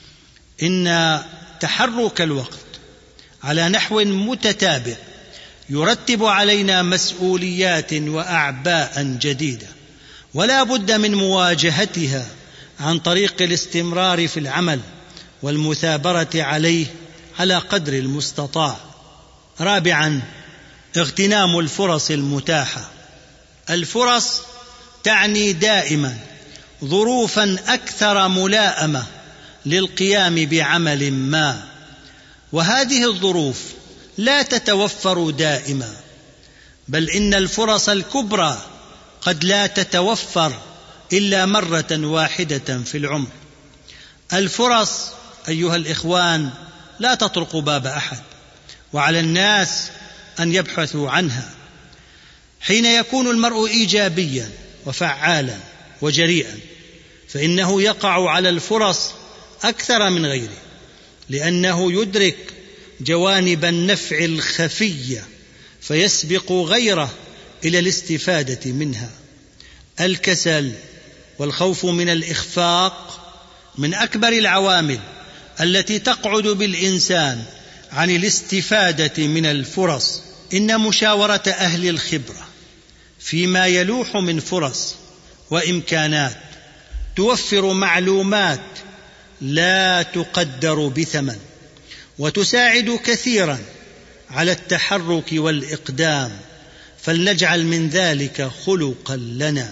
إن تحرك الوقت على نحو متتابع يرتب علينا مسؤوليات وأعباء جديدة، ولا بد من مواجهتها عن طريق الاستمرار في العمل والمثابرة عليه على قدر المستطاع. رابعا، اغتنام الفرص المتاحة. الفرص تعني دائما ظروفا أكثر ملائمة للقيام بعمل ما، وهذه الظروف لا تتوفر دائما، بل إن الفرص الكبرى قد لا تتوفر إلا مرة واحدة في العمر. الفرص أيها الإخوان لا تطرق باب أحد، وعلى الناس أن يبحثوا عنها. حين يكون المرء إيجابيا وفعالا وجريئا فإنه يقع على الفرص أكثر من غيره، لأنه يدرك جوانب النفع الخفية فيسبق غيره إلى الاستفادة منها. الكسل والخوف من الإخفاق من أكبر العوامل التي تقعد بالإنسان عن الاستفادة من الفرص. إن مشاورة أهل الخبرة فيما يلوح من فرص وإمكانات توفر معلومات لا تقدر بثمن، وتساعد كثيرا على التحرك والإقدام، فلنجعل من ذلك خلقا لنا.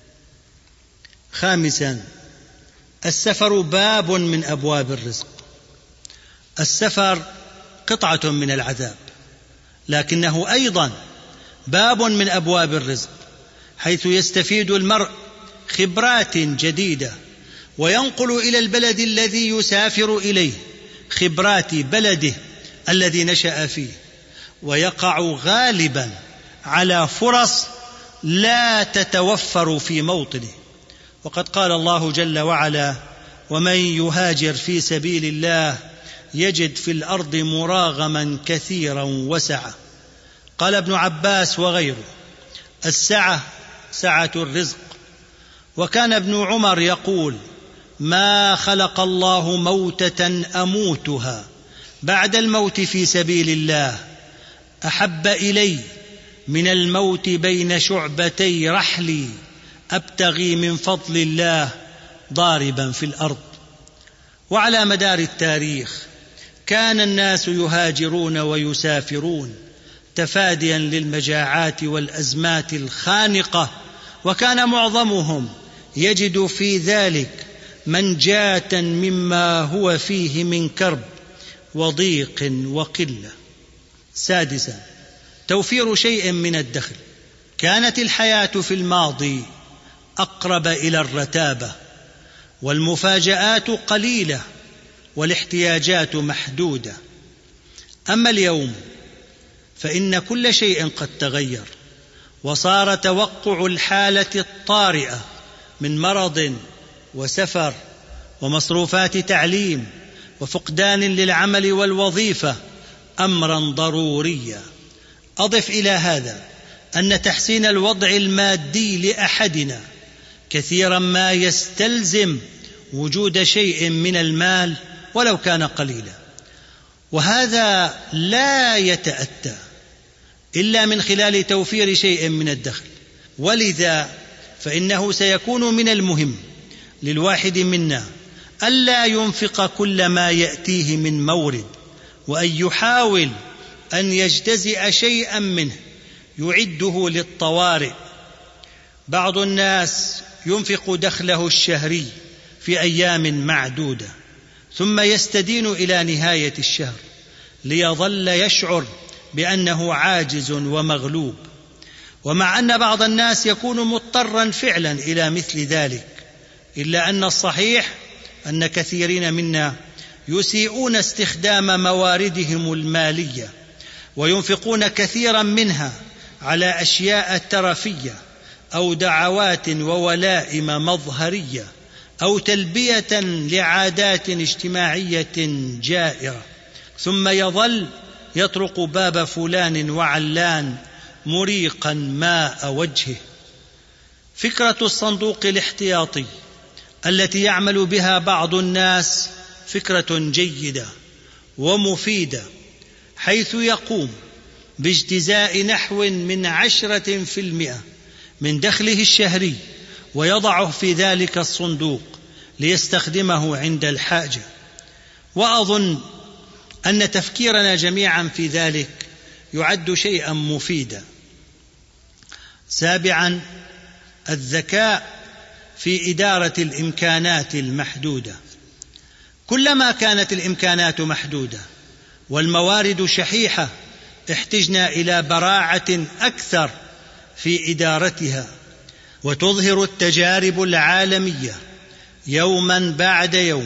خامسا، السفر باب من أبواب الرزق. السفر قطعة من العذاب، لكنه أيضا باب من أبواب الرزق، حيث يستفيد المرء خبرات جديدة وينقل إلى البلد الذي يسافر إليه خبرات بلده الذي نشأ فيه، ويقع غالبا على فرص لا تتوفر في موطنه. وقد قال الله جل وعلا: ومن يهاجر في سبيل الله يجد في الأرض مراغما كثيرا وسعة. قال ابن عباس وغيره: السعة سعة الرزق. وكان ابن عمر يقول: ما خلق الله موتة أموتها بعد الموت في سبيل الله أحب إلي من الموت بين شعبتي رحلي أبتغي من فضل الله ضاربا في الأرض. وعلى مدار التاريخ كان الناس يهاجرون ويسافرون تفاديا للمجاعات والأزمات الخانقة، وكان معظمهم يجد في ذلك منجاة مما هو فيه من كرب وضيق وقلة. سادسا، توفير شيء من الدخل. كانت الحياة في الماضي أقرب إلى الرتابة، والمفاجآت قليلة والاحتياجات محدودة. أما اليوم فإن كل شيء قد تغير، وصار توقع الحالة الطارئة من مرض وسفر ومصروفات تعليم وفقدان للعمل والوظيفة أمرا ضروريا. أضف إلى هذا أن تحسين الوضع المادي لأحدنا كثيرا ما يستلزم وجود شيء من المال ولو كان قليلا، وهذا لا يتأتى إلا من خلال توفير شيء من الدخل. ولذا فإنه سيكون من المهم للواحد منا ألا ينفق كل ما يأتيه من مورد، وأن يحاول أن يجتزئ شيئا منه يعده للطوارئ. بعض الناس ينفق دخله الشهري في أيام معدودة ثم يستدين إلى نهاية الشهر ليظل يشعر بأنه عاجز ومغلوب، ومع أن بعض الناس يكون مضطرا فعلا إلى مثل ذلك، إلا أن الصحيح أن كثيرين منا يسيئون استخدام مواردهم المالية وينفقون كثيرا منها على أشياء ترفية أو دعوات وولائم مظهرية أو تلبية لعادات اجتماعية جائرة، ثم يظل يطرق باب فلان وعلان مريقا ماء وجهه. فكرة الصندوق الاحتياطي التي يعمل بها بعض الناس فكرة جيدة ومفيدة، حيث يقوم باجتزاء نحو من عشرة في المئة من دخله الشهري ويضعه في ذلك الصندوق ليستخدمه عند الحاجة. وأظن أن تفكيرنا جميعا في ذلك يعد شيئا مفيدا. سابعا، الذكاء في إدارة الإمكانات المحدودة. كلما كانت الإمكانات محدودة والموارد شحيحة احتجنا إلى براعة أكثر في إدارتها. وتظهر التجارب العالمية يوما بعد يوم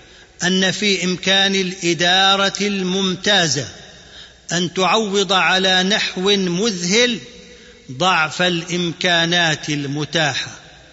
أن في إمكان الإدارة الممتازة أن تعوض على نحو مذهل ضعف الإمكانات المتاحة.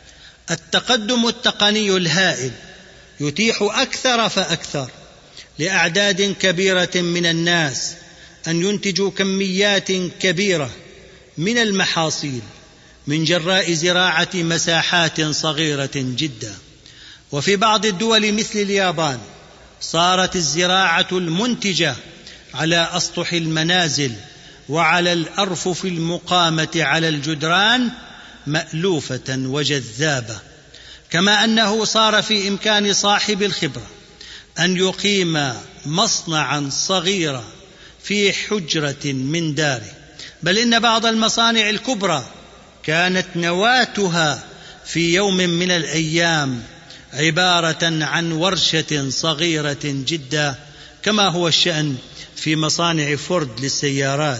التقدم التقني الهائل يتيح أكثر فأكثر لأعداد كبيرة من الناس أن ينتجوا كميات كبيرة من المحاصيل من جراء زراعة مساحات صغيرة جدا. وفي بعض الدول مثل اليابان صارت الزراعة المنتجة على أسطح المنازل وعلى الأرفف المقامة على الجدران مألوفة وجذابة، كما أنه صار في إمكان صاحب الخبرة أن يقيم مصنعا صغيرا في حجرة من داره. بل إن بعض المصانع الكبرى كانت نواتها في يوم من الأيام عبارة عن ورشة صغيرة جدا، كما هو الشأن في مصانع فورد للسيارات.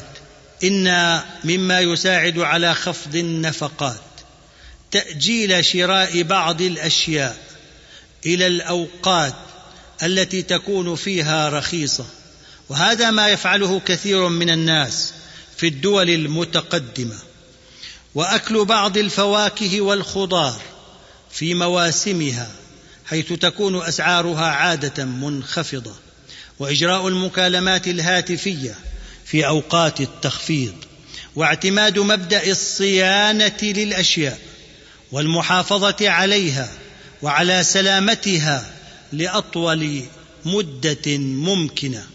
إن مما يساعد على خفض النفقات تأجيل شراء بعض الأشياء إلى الأوقات التي تكون فيها رخيصة، وهذا ما يفعله كثير من الناس في الدول المتقدمة. وأكل بعض الفواكه والخضار في مواسمها حيث تكون أسعارها عادة منخفضة، وإجراء المكالمات الهاتفية في أوقات التخفيض، واعتماد مبدأ الصيانة للأشياء والمحافظة عليها وعلى سلامتها لأطول مدة ممكنة،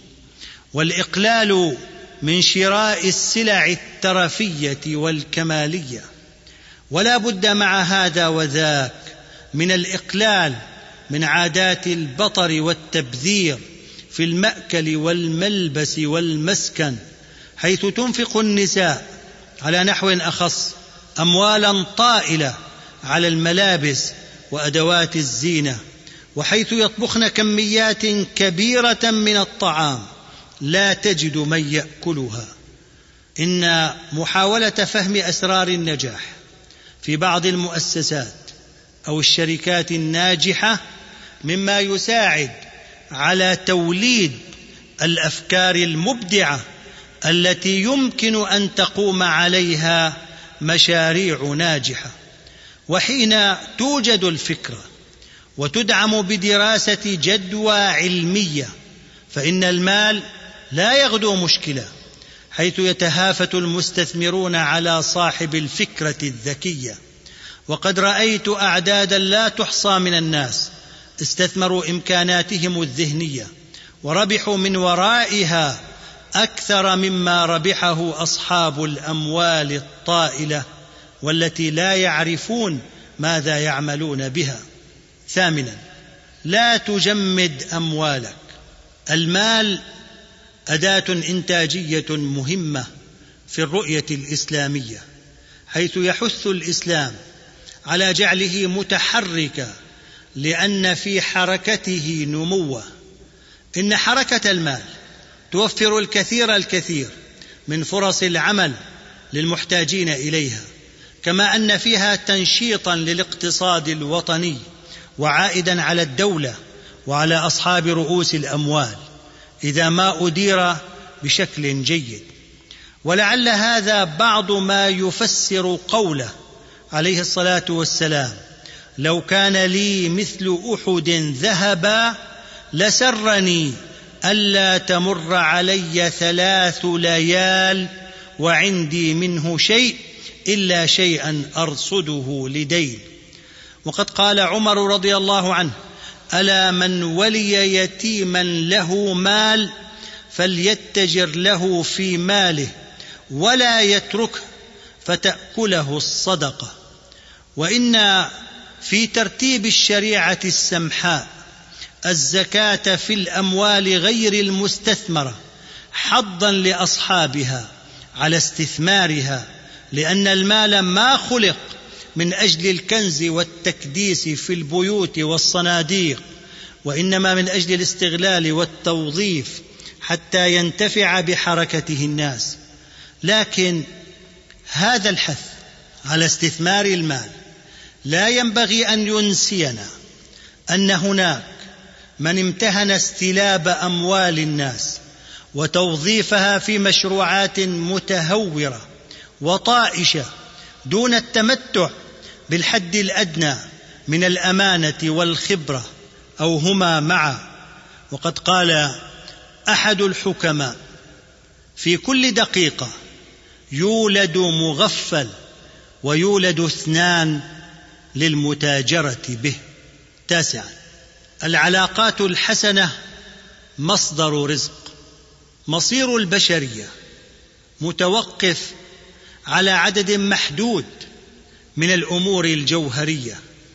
والإقلال من شراء السلع الترفية والكمالية. ولا بد مع هذا وذاك من الإقلال من عادات البطر والتبذير في المأكل والملبس والمسكن، حيث تنفق النساء على نحو أخص أموالا طائلة على الملابس وأدوات الزينة، وحيث يطبخن كميات كبيرة من الطعام لا تجد من يأكلها. إن محاولة فهم أسرار النجاح في بعض المؤسسات أو الشركات الناجحة مما يساعد على توليد الأفكار المبدعة التي يمكن أن تقوم عليها مشاريع ناجحة. وحين توجد الفكرة وتدعم بدراسة جدوى علمية، فإن المال لا يغدو مشكلة، حيث يتهافت المستثمرون على صاحب الفكرة الذكية. وقد رأيت أعدادا لا تحصى من الناس استثمروا إمكاناتهم الذهنية وربحوا من ورائها أكثر مما ربحه أصحاب الأموال الطائلة والتي لا يعرفون ماذا يعملون بها. ثامنا، لا تجمد أموالك. المال أداة إنتاجية مهمة في الرؤية الإسلامية، حيث يحث الإسلام على جعله متحركا لأن في حركته نموه. إن حركة المال توفر الكثير الكثير من فرص العمل للمحتاجين إليها، كما أن فيها تنشيطا للاقتصاد الوطني وعائدا على الدولة وعلى أصحاب رؤوس الأموال إذا ما أدير بشكل جيد. ولعل هذا بعض ما يفسر قوله عليه الصلاة والسلام: لو كان لي مثل أحد ذهبا لسرني ألا تمر علي ثلاث ليال وعندي منه شيء إلا شيئا أرصده لدين. وقد قال عمر رضي الله عنه: ألا من ولي يتيما له مال فليتجر له في ماله ولا يتركه فتأكله الصدقة. وإن في ترتيب الشريعة السمحاء الزكاة في الأموال غير المستثمرة حظا لأصحابها على استثمارها، لأن المال ما خلق من أجل الكنز والتكديس في البيوت والصناديق، وإنما من أجل الاستغلال والتوظيف حتى ينتفع بحركته الناس. لكن هذا الحث على استثمار المال لا ينبغي أن ينسينا أن هناك من امتهن استلاب أموال الناس وتوظيفها في مشروعات متهورة وطائشة دون التمتع بالحد الأدنى من الأمانة والخبرة أو هما معا. وقد قال أحد الحكماء: في كل دقيقة يولد مغفل ويولد اثنان للمتاجرة به. تاسعا، العلاقات الحسنة مصدر رزق. مصير البشرية متوقف على عدد محدود من الأمور الجوهرية،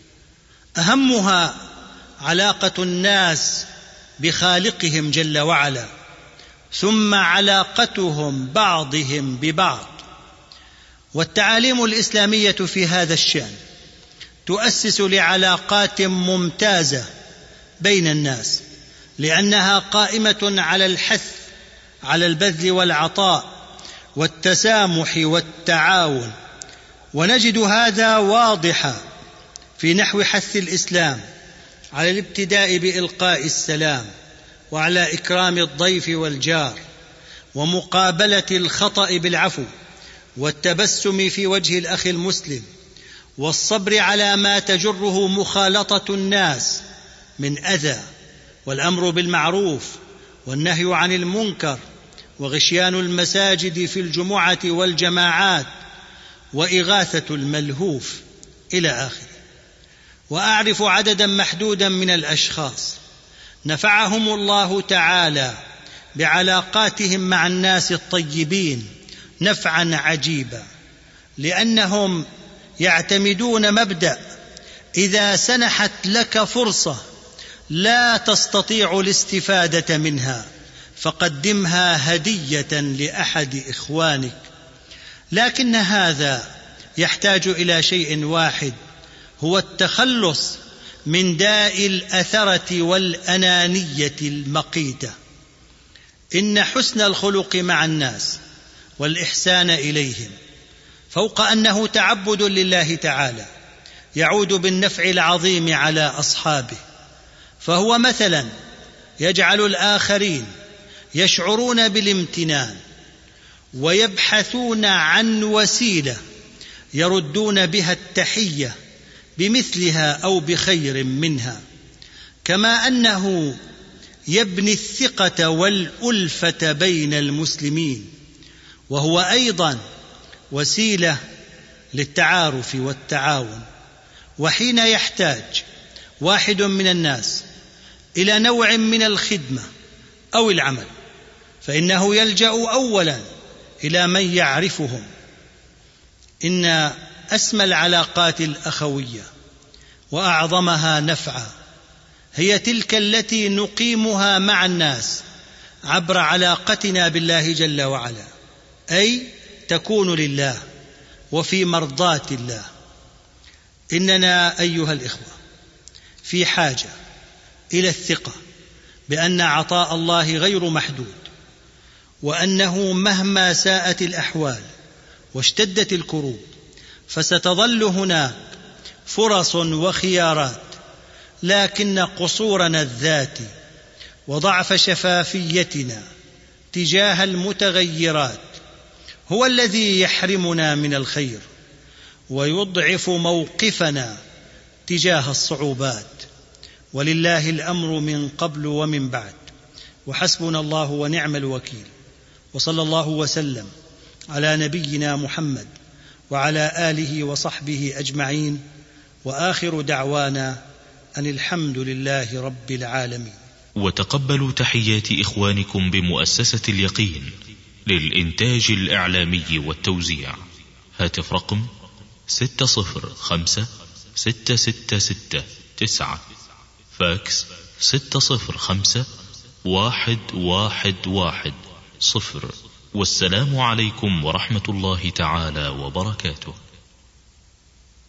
أهمها علاقة الناس بخالقهم جل وعلا، ثم علاقتهم بعضهم ببعض. والتعاليم الإسلامية في هذا الشأن تؤسس لعلاقات ممتازة بين الناس، لأنها قائمة على الحث على البذل والعطاء والتسامح والتعاون. ونجد هذا واضحا في نحو حث الإسلام على الابتداء بإلقاء السلام، وعلى إكرام الضيف والجار، ومقابلة الخطأ بالعفو، والتبسم في وجه الأخ المسلم، والصبر على ما تجره مخالطة الناس من أذى، والأمر بالمعروف والنهي عن المنكر، وغشيان المساجد في الجمعة والجماعات، وإغاثة الملهوف إلى آخره. وأعرف عددا محدودا من الأشخاص نفعهم الله تعالى بعلاقاتهم مع الناس الطيبين نفعا عجيبا، لأنهم يعتمدون مبدأ: إذا سنحت لك فرصة لا تستطيع الاستفادة منها فقدمها هدية لأحد إخوانك. لكن هذا يحتاج إلى شيء واحد، هو التخلص من داء الأثرة والأنانية المقيتة. إن حسن الخلق مع الناس والإحسان إليهم فوق أنه تعبد لله تعالى يعود بالنفع العظيم على أصحابه، فهو مثلا يجعل الآخرين يشعرون بالامتنان ويبحثون عن وسيلة يردون بها التحية بمثلها أو بخير منها، كما أنه يبني الثقة والألفة بين المسلمين، وهو أيضا وسيلة للتعارف والتعاون. وحين يحتاج واحد من الناس إلى نوع من الخدمة أو العمل فإنه يلجأ أولا إلى من يعرفهم. إن أسمى العلاقات الأخوية وأعظمها نفعا هي تلك التي نقيمها مع الناس عبر علاقتنا بالله جل وعلا، أي تكون لله وفي مرضاة الله. إننا أيها الإخوة في حاجة إلى الثقة بأن عطاء الله غير محدود، وأنه مهما ساءت الأحوال واشتدت الكروب فستظل هناك فرص وخيارات، لكن قصورنا الذاتي وضعف شفافيتنا تجاه المتغيرات هو الذي يحرمنا من الخير ويضعف موقفنا تجاه الصعوبات. ولله الأمر من قبل ومن بعد، وحسبنا الله ونعم الوكيل. وصلى الله وسلم على نبينا محمد وعلى آله وصحبه أجمعين، وآخر دعوانا أن الحمد لله رب العالمين. وتقبلوا تحيات إخوانكم بمؤسسة اليقين للإنتاج الإعلامي والتوزيع. هاتف رقم ستة صفر خمسة ستة ستة ستة تسعة، فاكس ستة صفر خمسة واحد واحد واحد صفر. والسلام عليكم ورحمة الله تعالى وبركاته.